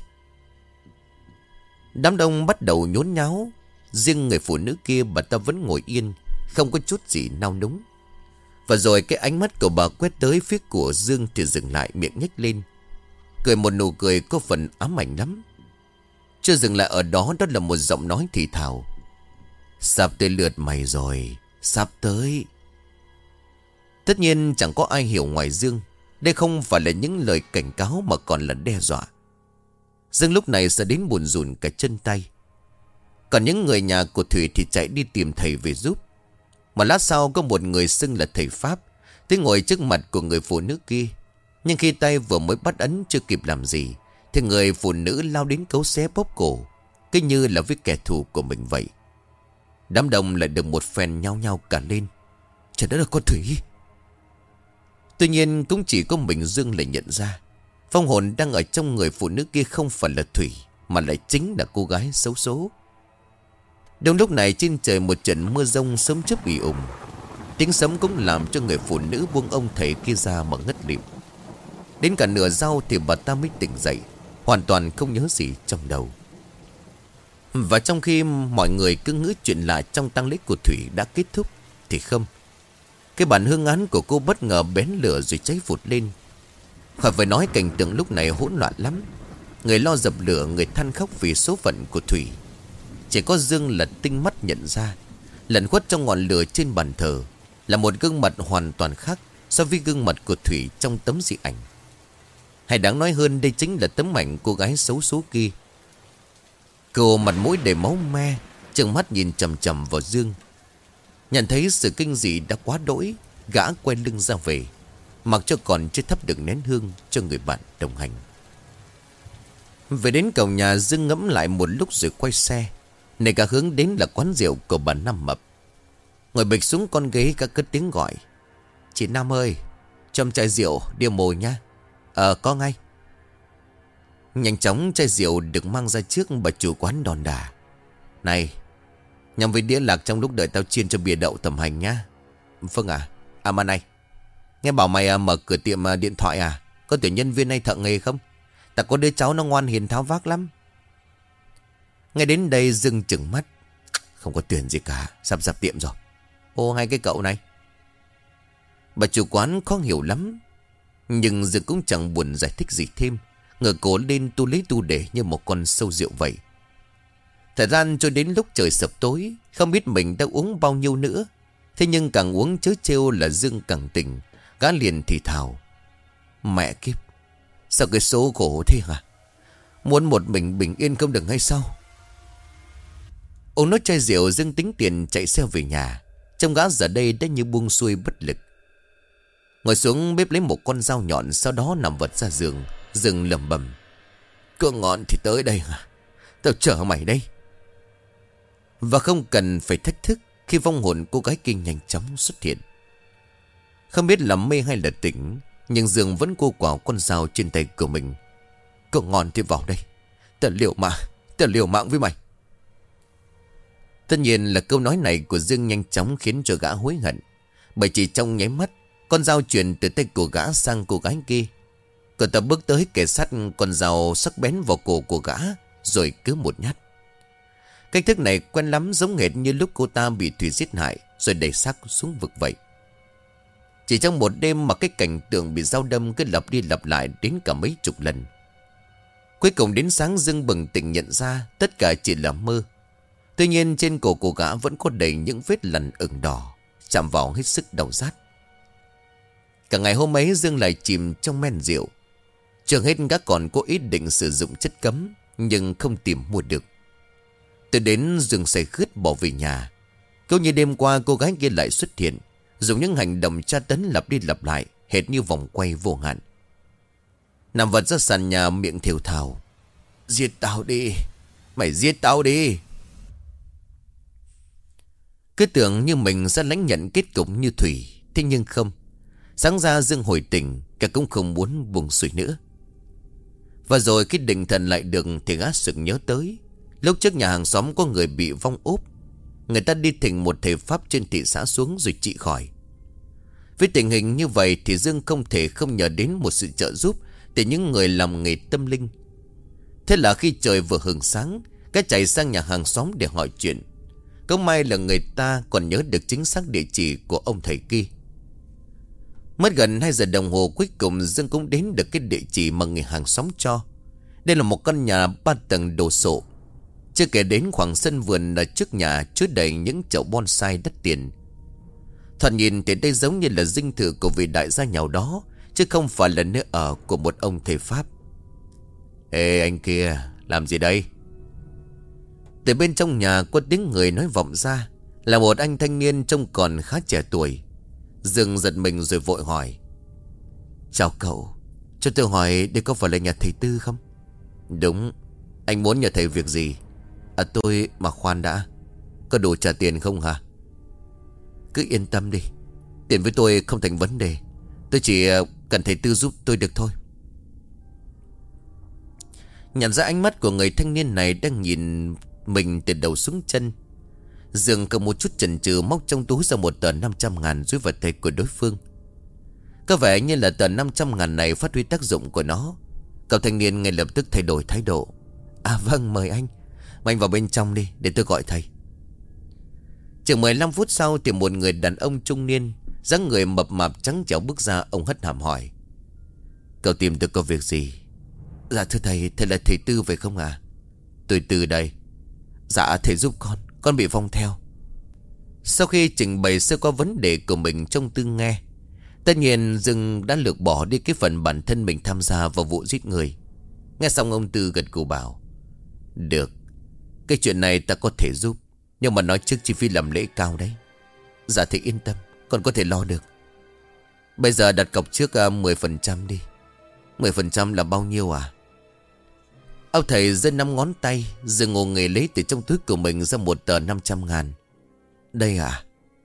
Đám đông bắt đầu nhốn nháo. Riêng người phụ nữ kia, bà ta vẫn ngồi yên, không có chút gì nao núng. Và rồi cái ánh mắt của bà quét tới phía của Dương thì dừng lại, miệng nhếch lên, cười một nụ cười có phần ám ảnh lắm. Chưa dừng lại ở đó, đó là một giọng nói thì thào. Sắp tới lượt mày rồi, sắp tới. Tất nhiên chẳng có ai hiểu ngoài Dương. Đây không phải là những lời cảnh cáo mà còn là đe dọa. Dương lúc này sẽ đến buồn rùn cả chân tay. Còn những người nhà của Thủy thì chạy đi tìm thầy về giúp. Mà lát sau có một người xưng là thầy Pháp tới ngồi trước mặt của người phụ nữ kia. Nhưng khi tay vừa mới bắt ấn chưa kịp làm gì thì người phụ nữ lao đến cấu xé bóp cổ, cứ như là với kẻ thù của mình vậy. Đám đông lại được một phen nhao nhao cả lên. Trời đất ơi, con Thủy! Tuy nhiên cũng chỉ có mình Dương lại nhận ra vong hồn đang ở trong người phụ nữ kia không phải là Thủy, mà lại chính là cô gái xấu số. Đúng lúc này trên trời một trận mưa rông sấm chớp ì ùng. Tiếng sấm cũng làm cho người phụ nữ buông ông thầy kia ra mà ngất lịm. Đến cả nửa sau thì bà ta mới tỉnh dậy, hoàn toàn không nhớ gì trong đầu. Và trong khi mọi người cứ ngỡ chuyện lạ trong tang lễ của Thủy đã kết thúc, thì không. Cái bản hương án của cô bất ngờ bén lửa rồi cháy vụt lên. Khỏi phải nói cảnh tượng lúc này hỗn loạn lắm. Người lo dập lửa, người than khóc vì số phận của Thủy. Chỉ có Dương là tinh mắt nhận ra, lẩn khuất trong ngọn lửa trên bàn thờ là một gương mặt hoàn toàn khác so với gương mặt của Thủy trong tấm dị ảnh. Hay đáng nói hơn, đây chính là tấm ảnh cô gái xấu số kia. Cô mặt mũi đầy máu me, trừng mắt nhìn chằm chằm vào Dương. Nhận thấy sự kinh dị đã quá đỗi, gã quay lưng ra về, mặc cho còn chưa thắp được nén hương cho người bạn đồng hành. Về đến cổng nhà, Dương ngẫm lại một lúc rồi quay xe, này cả hướng đến là quán rượu của bà Năm Mập. Ngồi bịch xuống con ghế, cả cất tiếng gọi: "Chị Năm ơi, cho em chai rượu điều mồi nha." "Ờ có ngay." Nhanh chóng chai rượu được mang ra trước, bà chủ quán đòn đà: "Này, nhằm với đĩa lạc trong lúc đợi tao chiên cho bia đậu tầm hành nhá." "Vâng à. À mà này, nghe bảo mày à, mở cửa tiệm à, điện thoại à? Có tuyển nhân viên hay thợ nghề không? Ta có đứa cháu nó ngoan hiền tháo vác lắm." Nghe đến đây Dương chừng mắt: "Không có tuyển gì cả, sắp sắp tiệm rồi." "Ô hay cái cậu này." Bà chủ quán khó hiểu lắm, nhưng Dương cũng chẳng buồn giải thích gì thêm, ngửa cổ lên tu lấy tu để như một con sâu rượu vậy. Thời gian cho đến lúc trời sập tối, không biết mình đã uống bao nhiêu nữa. Thế nhưng càng uống chớ trêu là Dương càng tỉnh. Gã liền thì thào: "Mẹ kiếp, sao cái số khổ thế hả? Muốn một mình bình yên không được hay sao?" Uống nốt chai rượu, Dương tính tiền chạy xe về nhà. Trong gã giờ đây đã như buông xuôi bất lực. Ngồi xuống bếp lấy một con dao nhọn, sau đó nằm vật ra giường. Dương lẩm bẩm: "Cưa ngọn thì tới đây hả? Tao chở mày đây." Và không cần phải thách thức, khi vong hồn cô gái kia nhanh chóng xuất hiện. Không biết là mê hay là tỉnh, nhưng Dương vẫn cô quào con dao trên tay của mình. "Cưa ngọn thì vào đây, tao liều mạng, tao liều mạng với mày." Tất nhiên là câu nói này của Dương nhanh chóng khiến cho gã hối hận. Bởi chỉ trong nháy mắt, con dao chuyển từ tay của gã sang cô gái kia. Cô ta bước tới kề sát con dao sắc bén vào cổ của gã, rồi cứ một nhát. Cách thức này quen lắm, giống hệt như lúc cô ta bị Thủy giết hại rồi đẩy xác xuống vực vậy. Chỉ trong một đêm mà cái cảnh tượng bị dao đâm cứ lặp đi lặp lại đến cả mấy chục lần. Cuối cùng đến sáng, Dương bừng tỉnh nhận ra tất cả chỉ là mơ. Tuy nhiên trên cổ của gã vẫn có đầy những vết lằn ửng đỏ, chạm vào hết sức đau rát. Cả ngày hôm ấy Dương lại chìm trong men rượu. Chưa hết gã còn có ý định sử dụng chất cấm, nhưng không tìm mua được. Từ đến Dương say khướt bỏ về nhà. Câu như đêm qua cô gái kia lại xuất hiện, dùng những hành động tra tấn lặp đi lặp lại, hệt như vòng quay vô hạn. Nằm vật ra sàn nhà, miệng thều thào: "Giết tao đi, mày giết tao đi." Cứ tưởng như mình sẽ lãnh nhận kết cục như Thủy. Thế nhưng không. Sáng ra Dương hồi tỉnh, cả cũng không muốn buông xuôi nữa. Và rồi khi định thần lại được thì gã sực nhớ tới lúc trước nhà hàng xóm có người bị vong ốp. Người ta đi thỉnh một thầy pháp trên thị xã xuống rồi trị khỏi. Với tình hình như vậy thì Dương không thể không nhờ đến một sự trợ giúp từ những người làm nghề tâm linh. Thế là khi trời vừa hừng sáng, gã chạy sang nhà hàng xóm để hỏi chuyện. Có may là người ta còn nhớ được chính xác địa chỉ của ông thầy kia. Mất gần hai giờ đồng hồ, cuối cùng Dương cũng đến được cái địa chỉ mà người hàng xóm cho. Đây là một căn nhà ba tầng đồ sộ. Chưa kể đến khoảng sân vườn ở trước nhà chứa đầy những chậu bonsai đắt tiền. Thoạt nhìn thì đây giống như là dinh thự của vị đại gia nghèo đó, chứ không phải là nơi ở của một ông thầy pháp. "Ê anh kia, làm gì đây?" Từ bên trong nhà có tiếng người nói vọng ra. Là một anh thanh niên trông còn khá trẻ tuổi. Dương giật mình rồi vội hỏi: "Chào cậu, cho tôi hỏi đây có phải là nhà thầy Tư không?" "Đúng. Anh muốn nhờ thầy việc gì?" "À tôi mà khoan đã, có đủ trả tiền không hả?" "Cứ yên tâm đi, tiền với tôi không thành vấn đề. Tôi chỉ cần thầy Tư giúp tôi được thôi. Nhận ra ánh mắt của người thanh niên này đang nhìn mình từ đầu xuống chân, Dương cầm một chút chần chừ móc trong túi ra một tờ năm trăm ngàn dưới vào tay của đối phương. Có vẻ như là tờ năm trăm ngàn này phát huy tác dụng của nó. Cậu thanh niên ngay lập tức thay đổi thái độ. À vâng, mời anh. Mà anh vào bên trong đi để tôi gọi thầy. Chừng mười lăm phút sau thì một người đàn ông trung niên, dáng người mập mạp trắng trẻo bước ra. Ông hất hàm hỏi: Cậu tìm tôi có việc gì? Dạ thưa thầy, thầy là thầy Tư phải không à? Tôi Tư đây. Dạ thầy giúp con, con bị vong theo. Sau khi trình bày sơ qua vấn đề của mình trong Tư nghe, tất nhiên Dương đã lược bỏ đi cái phần bản thân mình tham gia vào vụ giết người. Nghe xong ông Tư gật gù bảo: Được, cái chuyện này ta có thể giúp, nhưng mà nói trước chi phí làm lễ cao đấy. Dạ thầy yên tâm, con có thể lo được. Bây giờ đặt cọc trước uh, mười phần trăm đi. Mười phần trăm là bao nhiêu à? Ông thầy giơ năm ngón tay, Dương ngồi nghề lấy từ trong túi của mình ra một tờ năm trăm ngàn. Đây à?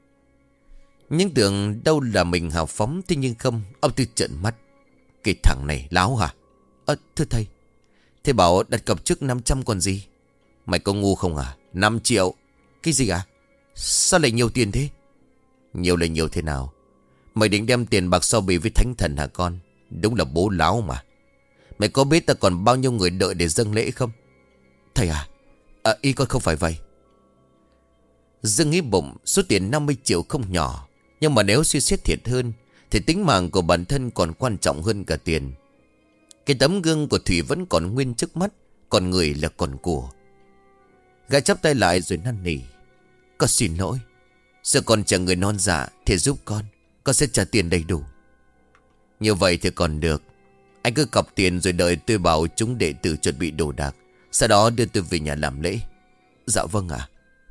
Nhưng tưởng đâu là mình hào phóng, thế nhưng không. Ông Tư trợn mắt: Cái thằng này láo hả? Ờ thưa thầy, thầy bảo đặt cọc trước năm trăm còn gì? Mày có ngu không à? Năm triệu. Cái gì à? Sao lại nhiều tiền thế? Nhiều là nhiều thế nào? Mày định đem tiền bạc so bì với thánh thần hả con? Đúng là bố láo mà. Mày có biết ta còn bao nhiêu người đợi để dâng lễ không? Thầy à, à ý con không phải vậy. Dương nghĩ bụng, số tiền năm mươi triệu không nhỏ, nhưng mà nếu suy xét thiệt hơn thì tính mạng của bản thân còn quan trọng hơn cả tiền. Cái tấm gương của Thủy vẫn còn nguyên trước mắt, còn người là còn của. Gã chắp tay lại rồi năn nỉ: Con xin lỗi, giờ con chẳng người non dạ, thì giúp con, con sẽ trả tiền đầy đủ. Như vậy thì còn được. Anh cứ cọc tiền rồi đợi tôi bảo chúng đệ tử chuẩn bị đồ đạc, sau đó đưa tôi về nhà làm lễ. Dạ vâng ạ.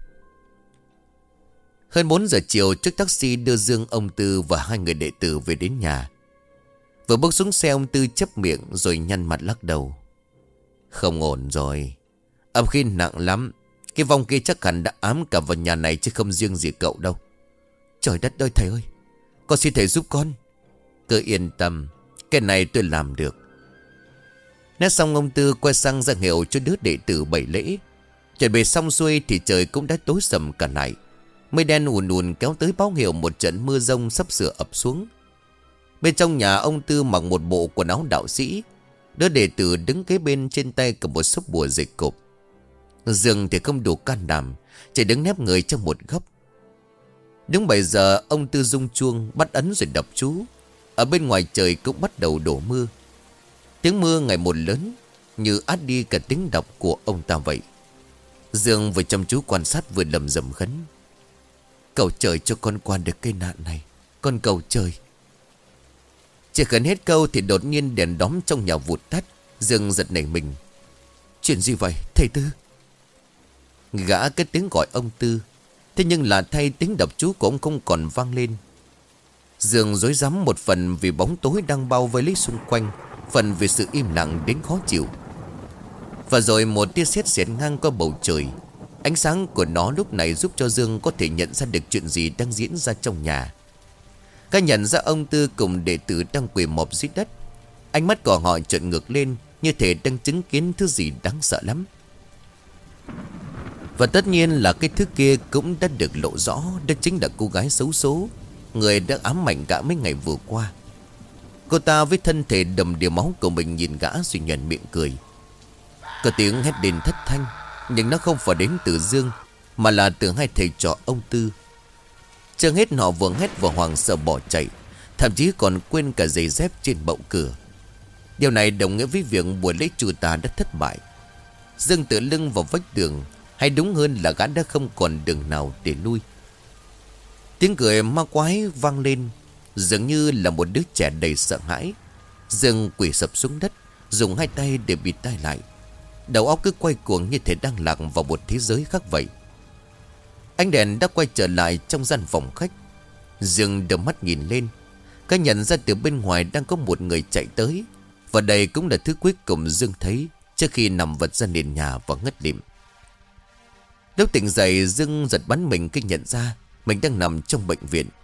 Hơn bốn giờ chiều, chiếc taxi đưa Dương, ông Tư và hai người đệ tử về đến nhà. Vừa bước xuống xe, ông Tư chép miệng rồi nhăn mặt lắc đầu: Không ổn rồi, âm khí nặng lắm. Cái vong kia chắc hẳn đã ám cả vào nhà này chứ không riêng gì cậu đâu. Trời đất ơi thầy ơi, con xin thầy giúp con. Cứ yên tâm, cái này tôi làm được. Nói xong ông Tư quay sang ra hiệu cho đứa đệ tử bày lễ. Chuẩn bị xong xuôi thì trời cũng đã tối sầm cả lại. Mây đen ùn ùn kéo tới báo hiệu một trận mưa rông sắp sửa ập xuống. Bên trong nhà, ông Tư mặc một bộ quần áo đạo sĩ, đứa đệ tử đứng kế bên, trên tay cầm một xốc bùa dịch cục. Dương thì không đủ can đảm, chỉ đứng nép người trong một góc. Đúng bảy giờ, ông Tư rung chuông bắt ấn rồi đọc chú. Ở bên ngoài trời cũng bắt đầu đổ mưa. Tiếng mưa ngày một lớn, như át đi cả tiếng đọc của ông ta vậy. Dương vừa chăm chú quan sát vừa lầm rầm khấn: Cầu trời cho con qua được cây nạn này, con cầu trời. Chỉ khấn hết câu thì đột nhiên đèn đóm trong nhà vụt tắt. Dương giật nảy mình: Chuyện gì vậy thầy Tư? Gã cái tiếng gọi ông Tư, thế nhưng là thay tiếng đọc chú của ông không còn vang lên. Dương rối rắm, một phần vì bóng tối đang bao vây lấy xung quanh, phần vì sự im lặng đến khó chịu. Và rồi một tia sét xẹt ngang qua bầu trời. Ánh sáng của nó lúc này giúp cho Dương có thể nhận ra được chuyện gì đang diễn ra trong nhà. Cả nhận ra ông Tư cùng đệ tử đang quỳ mọp dưới đất. Ánh mắt của họ trợn ngược lên, như thể đang chứng kiến thứ gì đáng sợ lắm. Và tất nhiên là cái thứ kia cũng đã được lộ rõ. Đó chính là cô gái xấu số, người đã ám ảnh gã mấy ngày vừa qua. Cô ta với thân thể đầm đìa máu của mình nhìn gã rồi nhoẻn miệng cười. Có tiếng hét lên thất thanh, nhưng nó không phải đến từ Dương, mà là từ hai thầy trò ông Tư. Chưa hết họ vừa hét vừa hoảng sợ bỏ chạy, thậm chí còn quên cả giày dép trên bậu cửa. Điều này đồng nghĩa với việc buổi lễ trừ tà đã thất bại. Dương tựa lưng vào vách tường, hay đúng hơn là gã đã không còn đường nào để lui. Tiếng cười ma quái vang lên, dường như là một đứa trẻ đầy sợ hãi. Dương quỳ sập xuống đất, dùng hai tay để bịt tai lại. Đầu óc cứ quay cuồng như thể đang lạc vào một thế giới khác vậy. Ánh đèn đã quay trở lại trong gian phòng khách. Dương đưa mắt nhìn lên, cái nhận ra từ bên ngoài đang có một người chạy tới. Và đây cũng là thứ cuối cùng Dương thấy trước khi nằm vật ra nền nhà và ngất lịm. Lúc tỉnh dậy, Dương giật bắn mình khi nhận ra mình đang nằm trong bệnh viện.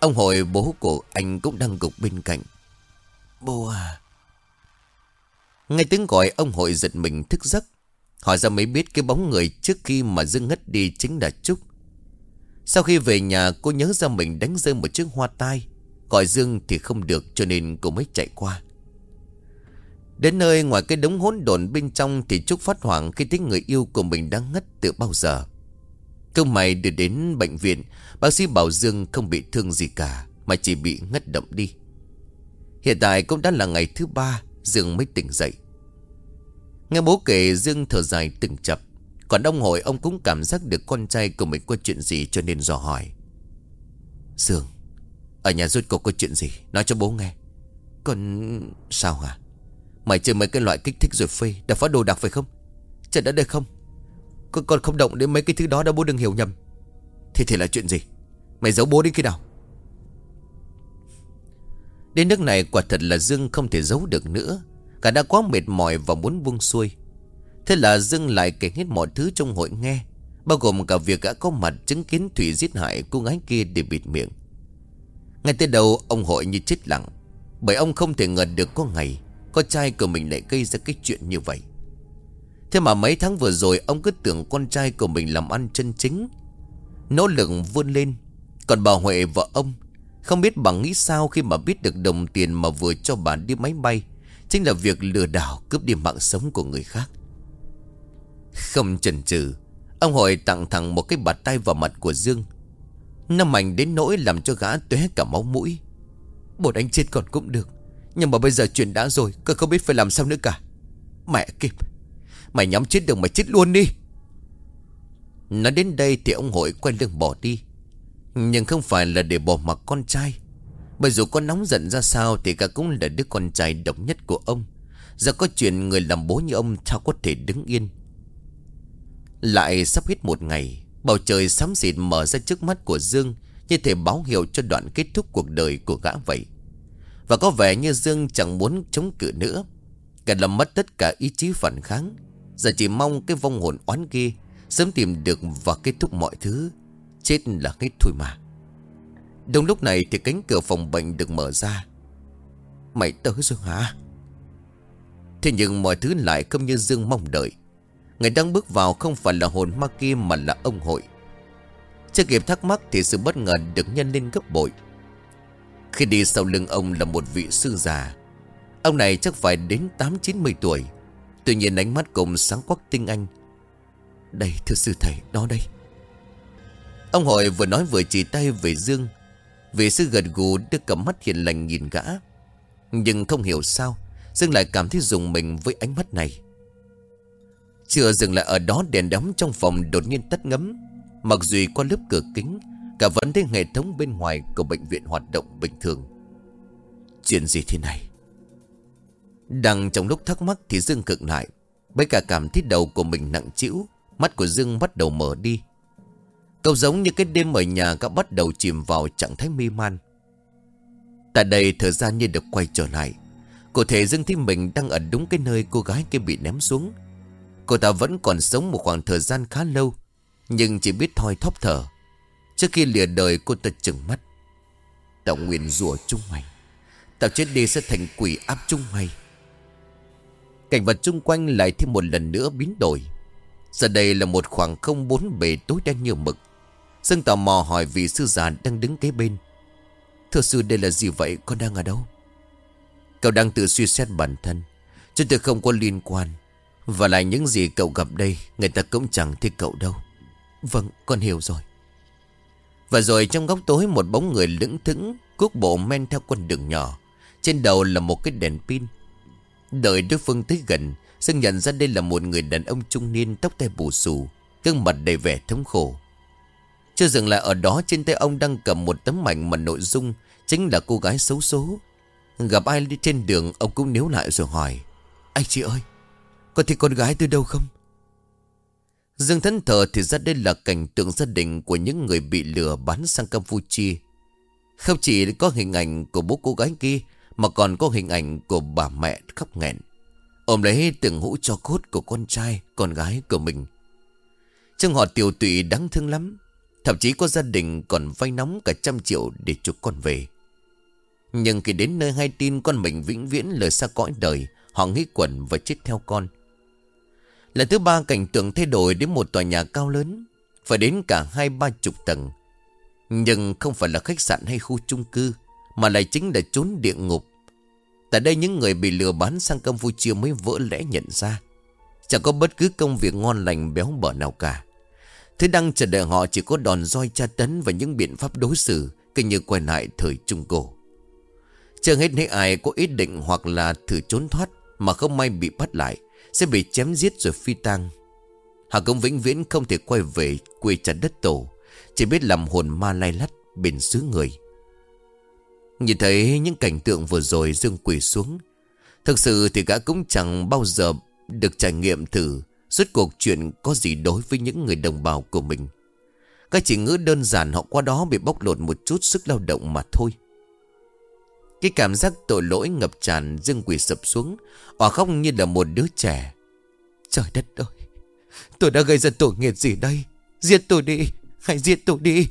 Ông Hội bố của anh cũng đang gục bên cạnh. Bố à. Nghe tiếng gọi ông Hội giật mình thức giấc. Hỏi ra mới biết cái bóng người trước khi mà Dương ngất đi chính là Trúc. Sau khi về nhà cô nhớ ra mình đánh rơi một chiếc hoa tai. Gọi Dương thì không được cho nên cô mới chạy qua. Đến nơi ngoài cái đống hỗn độn bên trong thì Trúc phát hoảng khi thấy người yêu của mình đang ngất từ bao giờ. Câu mày đưa đến bệnh viện, bác sĩ bảo Dương không bị thương gì cả mà chỉ bị ngất động đi. Hiện tại cũng đã là ngày thứ ba Dương mới tỉnh dậy. Nghe bố kể Dương thở dài từng chập. Còn ông Hội ông cũng cảm giác được con trai của mình có chuyện gì cho nên dò hỏi. Dương, ở nhà rốt cuộc có chuyện gì? Nói cho bố nghe. Con... Sao hả? Mày chơi mấy cái loại kích thích rồi phê, đã phá đồ đạc phải không? Trời đã đây không? Con, con không động đến mấy cái thứ đó đâu, bố đừng hiểu nhầm. Thế thì là chuyện gì? Mày giấu bố đến khi nào? Đến nước này quả thật là Dương không thể giấu được nữa. Cả đã quá mệt mỏi và muốn buông xuôi. Thế là Dương lại kể hết mọi thứ trong hội nghe, bao gồm cả việc đã có mặt chứng kiến Thủy giết hại cô gái kia để bịt miệng. Ngay tới đầu ông Hội như chết lặng, bởi ông không thể ngờ được có ngày con trai của mình lại gây ra cái chuyện như vậy. Thế mà mấy tháng vừa rồi ông cứ tưởng con trai của mình làm ăn chân chính, nỗ lực vươn lên. Còn bà Huệ vợ ông không biết bà nghĩ sao khi mà biết được đồng tiền mà vừa cho bà đi máy bay chính là việc lừa đảo cướp đi mạng sống của người khác. Không chần chừ, ông Hội tặng thẳng một cái bạt tay vào mặt của Dương. Nó mạnh đến nỗi làm cho gã tóe cả máu mũi. Bố đánh chết còn cũng được, nhưng mà bây giờ chuyện đã rồi, con không biết phải làm sao nữa cả. Mẹ kiếp, mày nhắm chết được mày chết luôn đi. Nói đến đây thì ông Hội quay lưng bỏ đi. Nhưng không phải là để bỏ mặc con trai, bởi dù có nóng giận ra sao thì cả cũng là đứa con trai độc nhất của ông. Giờ có chuyện người làm bố như ông sao có thể đứng yên. Lại sắp hết một ngày, bầu trời xám xịt mở ra trước mắt của Dương, như thể báo hiệu cho đoạn kết thúc cuộc đời của gã vậy. Và có vẻ như Dương chẳng muốn chống cự nữa, cả làm mất tất cả ý chí phản kháng. Giờ chỉ mong cái vong hồn oán kia sớm tìm được và kết thúc mọi thứ. Chết là hết thôi mà. Đúng lúc này thì cánh cửa phòng bệnh được mở ra. Mày tới rồi hả? Thế nhưng mọi thứ lại không như Dương mong đợi. Người đang bước vào không phải là hồn ma kia mà là ông Hội. Chưa kịp thắc mắc thì sự bất ngờ được nhân lên gấp bội. Khi đi sau lưng ông là một vị sư già. Ông này chắc phải đến tám chín mươi tuổi. Tuy nhiên ánh mắt cũng sáng quắc tinh anh. Đây thưa sư thầy, đó đây. Ông Hội vừa nói vừa chỉ tay về Dương. Vị sư gật gù đưa cặp mắt hiền lành nhìn gã. Nhưng không hiểu sao Dương lại cảm thấy rùng mình với ánh mắt này. Chưa dừng lại ở đó, đèn đóm trong phòng đột nhiên tắt ngấm. Mặc dù qua lớp cửa kính, cả vẫn thấy hệ thống bên ngoài của bệnh viện hoạt động bình thường. Chuyện gì thế này? Đang trong lúc thắc mắc thì Dương khựng lại, bởi cả cảm thấy đầu của mình nặng trĩu. Mắt của Dương bắt đầu mở đi. Cậu giống như cái đêm ở nhà đã bắt đầu chìm vào trạng thái mê man. Tại đây thời gian như được quay trở lại. Cụ thể Dương thấy mình đang ở đúng cái nơi cô gái kia bị ném xuống. Cô ta vẫn còn sống một khoảng thời gian khá lâu, nhưng chỉ biết thoi thóp thở. Trước khi lìa đời cô ta trừng mắt. Tao nguyền rủa chúng mày, tao chết đi sẽ thành quỷ áp chúng mày. Cảnh vật chung quanh lại thêm một lần nữa biến đổi. Giờ đây là một khoảng không bốn bề tối đen như mực. Dương tò mò hỏi vị sư già đang đứng kế bên. Thưa sư, đây là gì vậy? Con đang ở đâu? Cậu đang tự suy xét bản thân. Chúng tôi không có liên quan. Và lại những gì cậu gặp đây, người ta cũng chẳng thích cậu đâu. Vâng, con hiểu rồi. Và rồi trong góc tối, một bóng người lững thững cuốc bộ men theo con đường nhỏ. Trên đầu là một cái đèn pin. Đợi đối phương tới gần, Dương nhận ra đây là một người đàn ông trung niên, tóc tai bù xù, gương mặt đầy vẻ thống khổ. Chưa dừng lại ở đó, trên tay ông đang cầm một tấm ảnh mà nội dung chính là cô gái xấu số. Gặp ai đi trên đường, ông cũng níu lại rồi hỏi: Anh chị ơi, có thấy con gái tôi đâu không? Dương thẫn thờ thì ra đây là cảnh tượng gia đình của những người bị lừa bán sang Campuchia. Không chỉ có hình ảnh của bố cô gái kia, mà còn có hình ảnh của bà mẹ khóc nghẹn, ôm lấy từng hũ tro cốt của con trai, con gái của mình. Trông họ tiều tụy đáng thương lắm. Thậm chí có gia đình còn vay nóng cả trăm triệu để chuộc con về. Nhưng khi đến nơi hay tin con mình vĩnh viễn lời xa cõi đời, họ nghĩ quẩn và chết theo con. Lần thứ ba cảnh tượng thay đổi đến một tòa nhà cao lớn, phải đến cả hai ba chục tầng. Nhưng không phải là khách sạn hay khu chung cư, mà lại chính là chốn địa ngục. Tại đây những người bị lừa bán sang Campuchia mới vỡ lẽ nhận ra chẳng có bất cứ công việc ngon lành béo bở nào cả. Thứ đang chờ đợi họ chỉ có đòn roi tra tấn và những biện pháp đối xử cứ như quay lại thời Trung Cổ. Chưa hết thấy ai có ý định hoặc là thử trốn thoát mà không may bị bắt lại, sẽ bị chém giết rồi phi tang. Họ cũng vĩnh viễn không thể quay về quê cha đất tổ, chỉ biết làm hồn ma lay lắt bên xứ người. Nhìn thấy những cảnh tượng vừa rồi, Dương quỳ xuống. Thực sự thì gã cũng chẳng bao giờ được trải nghiệm thử rốt cuộc chuyện có gì đối với những người đồng bào của mình. Cái chỉ ngữ đơn giản họ qua đó bị bóc lột một chút sức lao động mà thôi. Cái cảm giác tội lỗi ngập tràn, Dương quỳ sập xuống, òa khóc như là một đứa trẻ. Trời đất ơi, tôi đã gây ra tội nghiệp gì đây? Giết tôi đi, hãy giết tôi đi.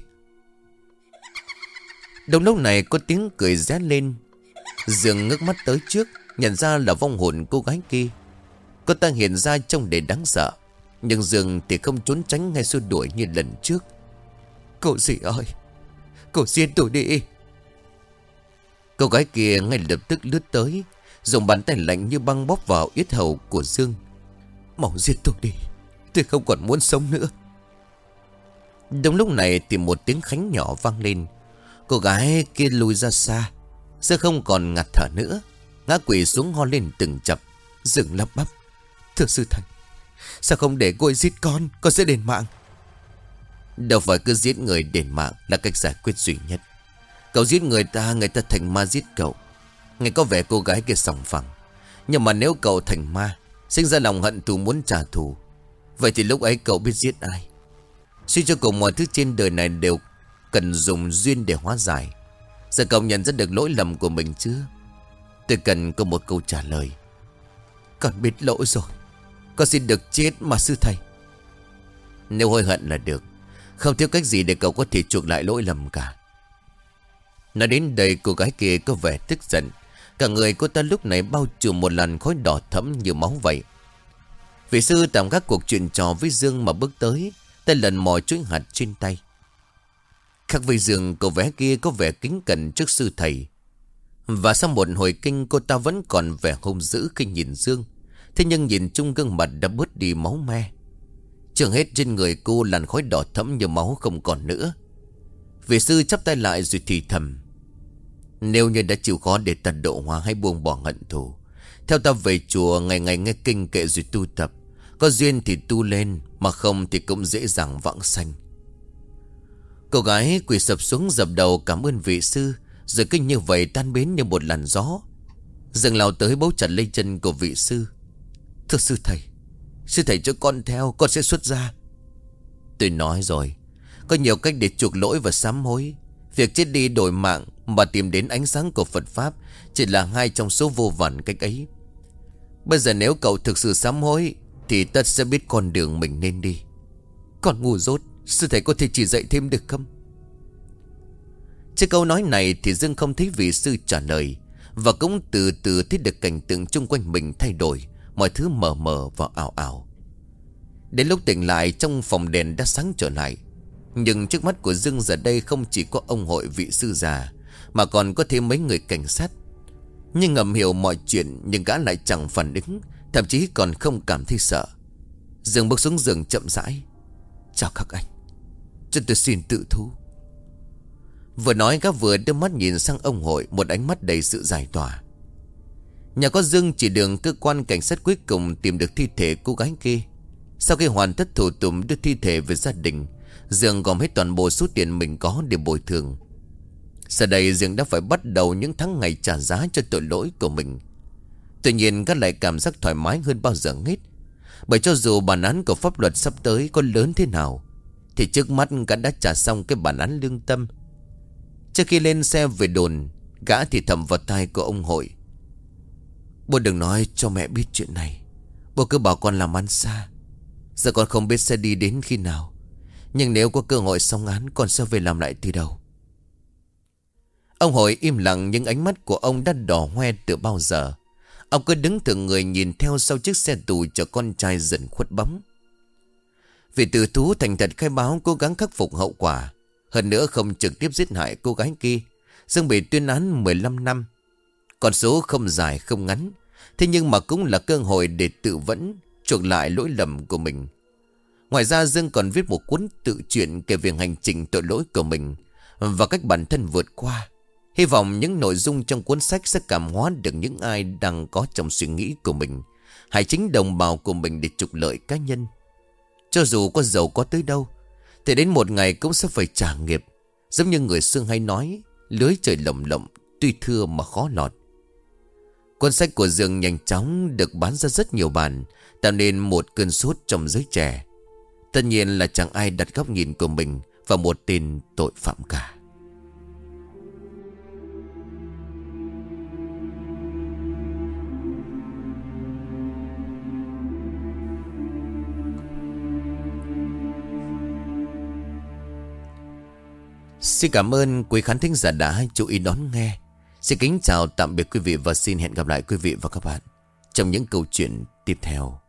Đúng lúc này có tiếng cười ré lên. Dương ngước mắt tới trước, nhận ra là vong hồn cô gái kia. Cô ta hiện ra trông đầy đáng sợ, nhưng Dương thì không trốn tránh hay xua đuổi như lần trước. Cô dì ơi, cô giết tôi đi. Cô gái kia ngay lập tức lướt tới, dùng bàn tay lạnh như băng bóp vào yết hầu của Dương. Mau giết tôi đi, tôi không còn muốn sống nữa. Đúng lúc này thì một tiếng khánh nhỏ vang lên. Cô gái kia lùi ra xa, sẽ không còn ngặt thở nữa, ngã quỵ xuống ho lên từng chập. Dương lắp bắp: Thưa sư thầy, sao không để cô ấy giết con, con sẽ đền mạng. Đâu phải cứ giết người đền mạng là cách giải quyết duy nhất. Cậu giết người ta, người ta thành ma giết cậu. Nghe có vẻ cô gái kia sòng phẳng, nhưng mà nếu cậu thành ma, sinh ra lòng hận thù muốn trả thù, vậy thì lúc ấy cậu biết giết ai? Suy cho cùng mọi thứ trên đời này đều cần dùng duyên để hóa giải. Giờ cậu nhận ra được lỗi lầm của mình chưa? Tôi cần có một câu trả lời. Con biết lỗi rồi, con xin được chết mà sư thầy. Nếu hối hận là được, không thiếu cách gì để cậu có thể chuộc lại lỗi lầm cả. Nói đến đây cô gái kia có vẻ tức giận. Cả người cô ta lúc này bao trùm một làn khói đỏ thẫm như máu vậy. Vị sư tạm gác cuộc chuyện trò với Dương mà bước tới, tay lần mò chuỗi hạt trên tay. Khác với Dương, cô bé kia có vẻ kính cẩn trước sư thầy. Và sau một hồi kinh, cô ta vẫn còn vẻ hung dữ khi nhìn Dương. Thế nhưng nhìn chung gương mặt đã bớt đi máu me. Chưa hết trên người cô làn khói đỏ thẫm như máu không còn nữa. Vị sư chắp tay lại rồi thì thầm: Nếu như đã chịu khó để ta độ hóa hay buông bỏ hận thù, theo ta về chùa ngày ngày nghe kinh kệ rồi tu tập. Có duyên thì tu lên, mà không thì cũng dễ dàng vãng sanh. Cô gái quỳ sập xuống dập đầu cảm ơn vị sư, rồi kinh như vậy tan biến như một làn gió. Dương lao tới bấu chặt lấy chân của vị sư. Thưa sư thầy, sư thầy cho con theo, con sẽ xuất gia. Tôi nói rồi, có nhiều cách để chuộc lỗi và sám hối. Việc chết đi đổi mạng mà tìm đến ánh sáng của Phật Pháp chỉ là hai trong số vô vàn cách ấy. Bây giờ nếu cậu thực sự sám hối thì ta sẽ biết con đường mình nên đi. Con ngu dốt, sư thầy có thể chỉ dạy thêm được không? Trước câu nói này thì Dương không thấy vị sư trả lời, và cũng từ từ thấy được cảnh tượng chung quanh mình thay đổi. Mọi thứ mờ mờ và ảo ảo. Đến lúc tỉnh lại, trong phòng đèn đã sáng trở lại. Nhưng trước mắt của Dương giờ đây không chỉ có ông hội vị sư già, mà còn có thêm mấy người cảnh sát. Nhưng ngầm hiểu mọi chuyện, nhưng gã lại chẳng phản ứng, thậm chí còn không cảm thấy sợ. Dương bước xuống giường chậm rãi. Chào các anh, cho tôi xin tự thú. Vừa nói gã vừa đưa mắt nhìn sang ông hội, một ánh mắt đầy sự giải tỏa. Nhà có Dương chỉ đường cơ quan cảnh sát cuối cùng tìm được thi thể cô gái kia. Sau khi hoàn tất thủ tục đưa thi thể về gia đình, Dương gom hết toàn bộ số tiền mình có để bồi thường. Giờ đây Dương đã phải bắt đầu những tháng ngày trả giá cho tội lỗi của mình. Tuy nhiên gã lại cảm giác thoải mái hơn bao giờ hết. Bởi cho dù bản án của pháp luật sắp tới có lớn thế nào, thì trước mắt gã đã trả xong cái bản án lương tâm. Trước khi lên xe về đồn, gã thì thầm vào tai của ông hội. Bố đừng nói cho mẹ biết chuyện này. Bố cứ bảo con làm ăn xa. Giờ con không biết sẽ đi đến khi nào. Nhưng nếu có cơ hội xong án, con sẽ về làm lại từ đầu. Ông Hội im lặng, nhưng ánh mắt của ông đã đỏ hoe từ bao giờ. Ông cứ đứng thượng người nhìn theo sau chiếc xe tù chở con trai dần khuất bóng. Vì tử thú thành thật khai báo cố gắng khắc phục hậu quả, hơn nữa không trực tiếp giết hại cô gái kia, Dương bị tuyên án mười lăm năm. Con số không dài không ngắn, thế nhưng mà cũng là cơ hội để tự vẫn, chuộc lại lỗi lầm của mình. Ngoài ra Dương còn viết một cuốn tự truyện kể về hành trình tội lỗi của mình và cách bản thân vượt qua. Hy vọng những nội dung trong cuốn sách sẽ cảm hóa được những ai đang có trong suy nghĩ của mình, hay chính đồng bào của mình để trục lợi cá nhân. Cho dù có giàu có tới đâu, thì đến một ngày cũng sẽ phải trả nghiệp. Giống như người xưa hay nói, lưới trời lồng lộng, tuy thưa mà khó lọt. Cuốn sách của Dương nhanh chóng được bán ra rất nhiều bản, tạo nên một cơn sốt trong giới trẻ. Tất nhiên là chẳng ai đặt góc nhìn của mình vào một tên tội phạm cả. Xin cảm ơn quý khán thính giả đã chú ý đón nghe. Xin kính chào tạm biệt quý vị và xin hẹn gặp lại quý vị và các bạn trong những câu chuyện tiếp theo.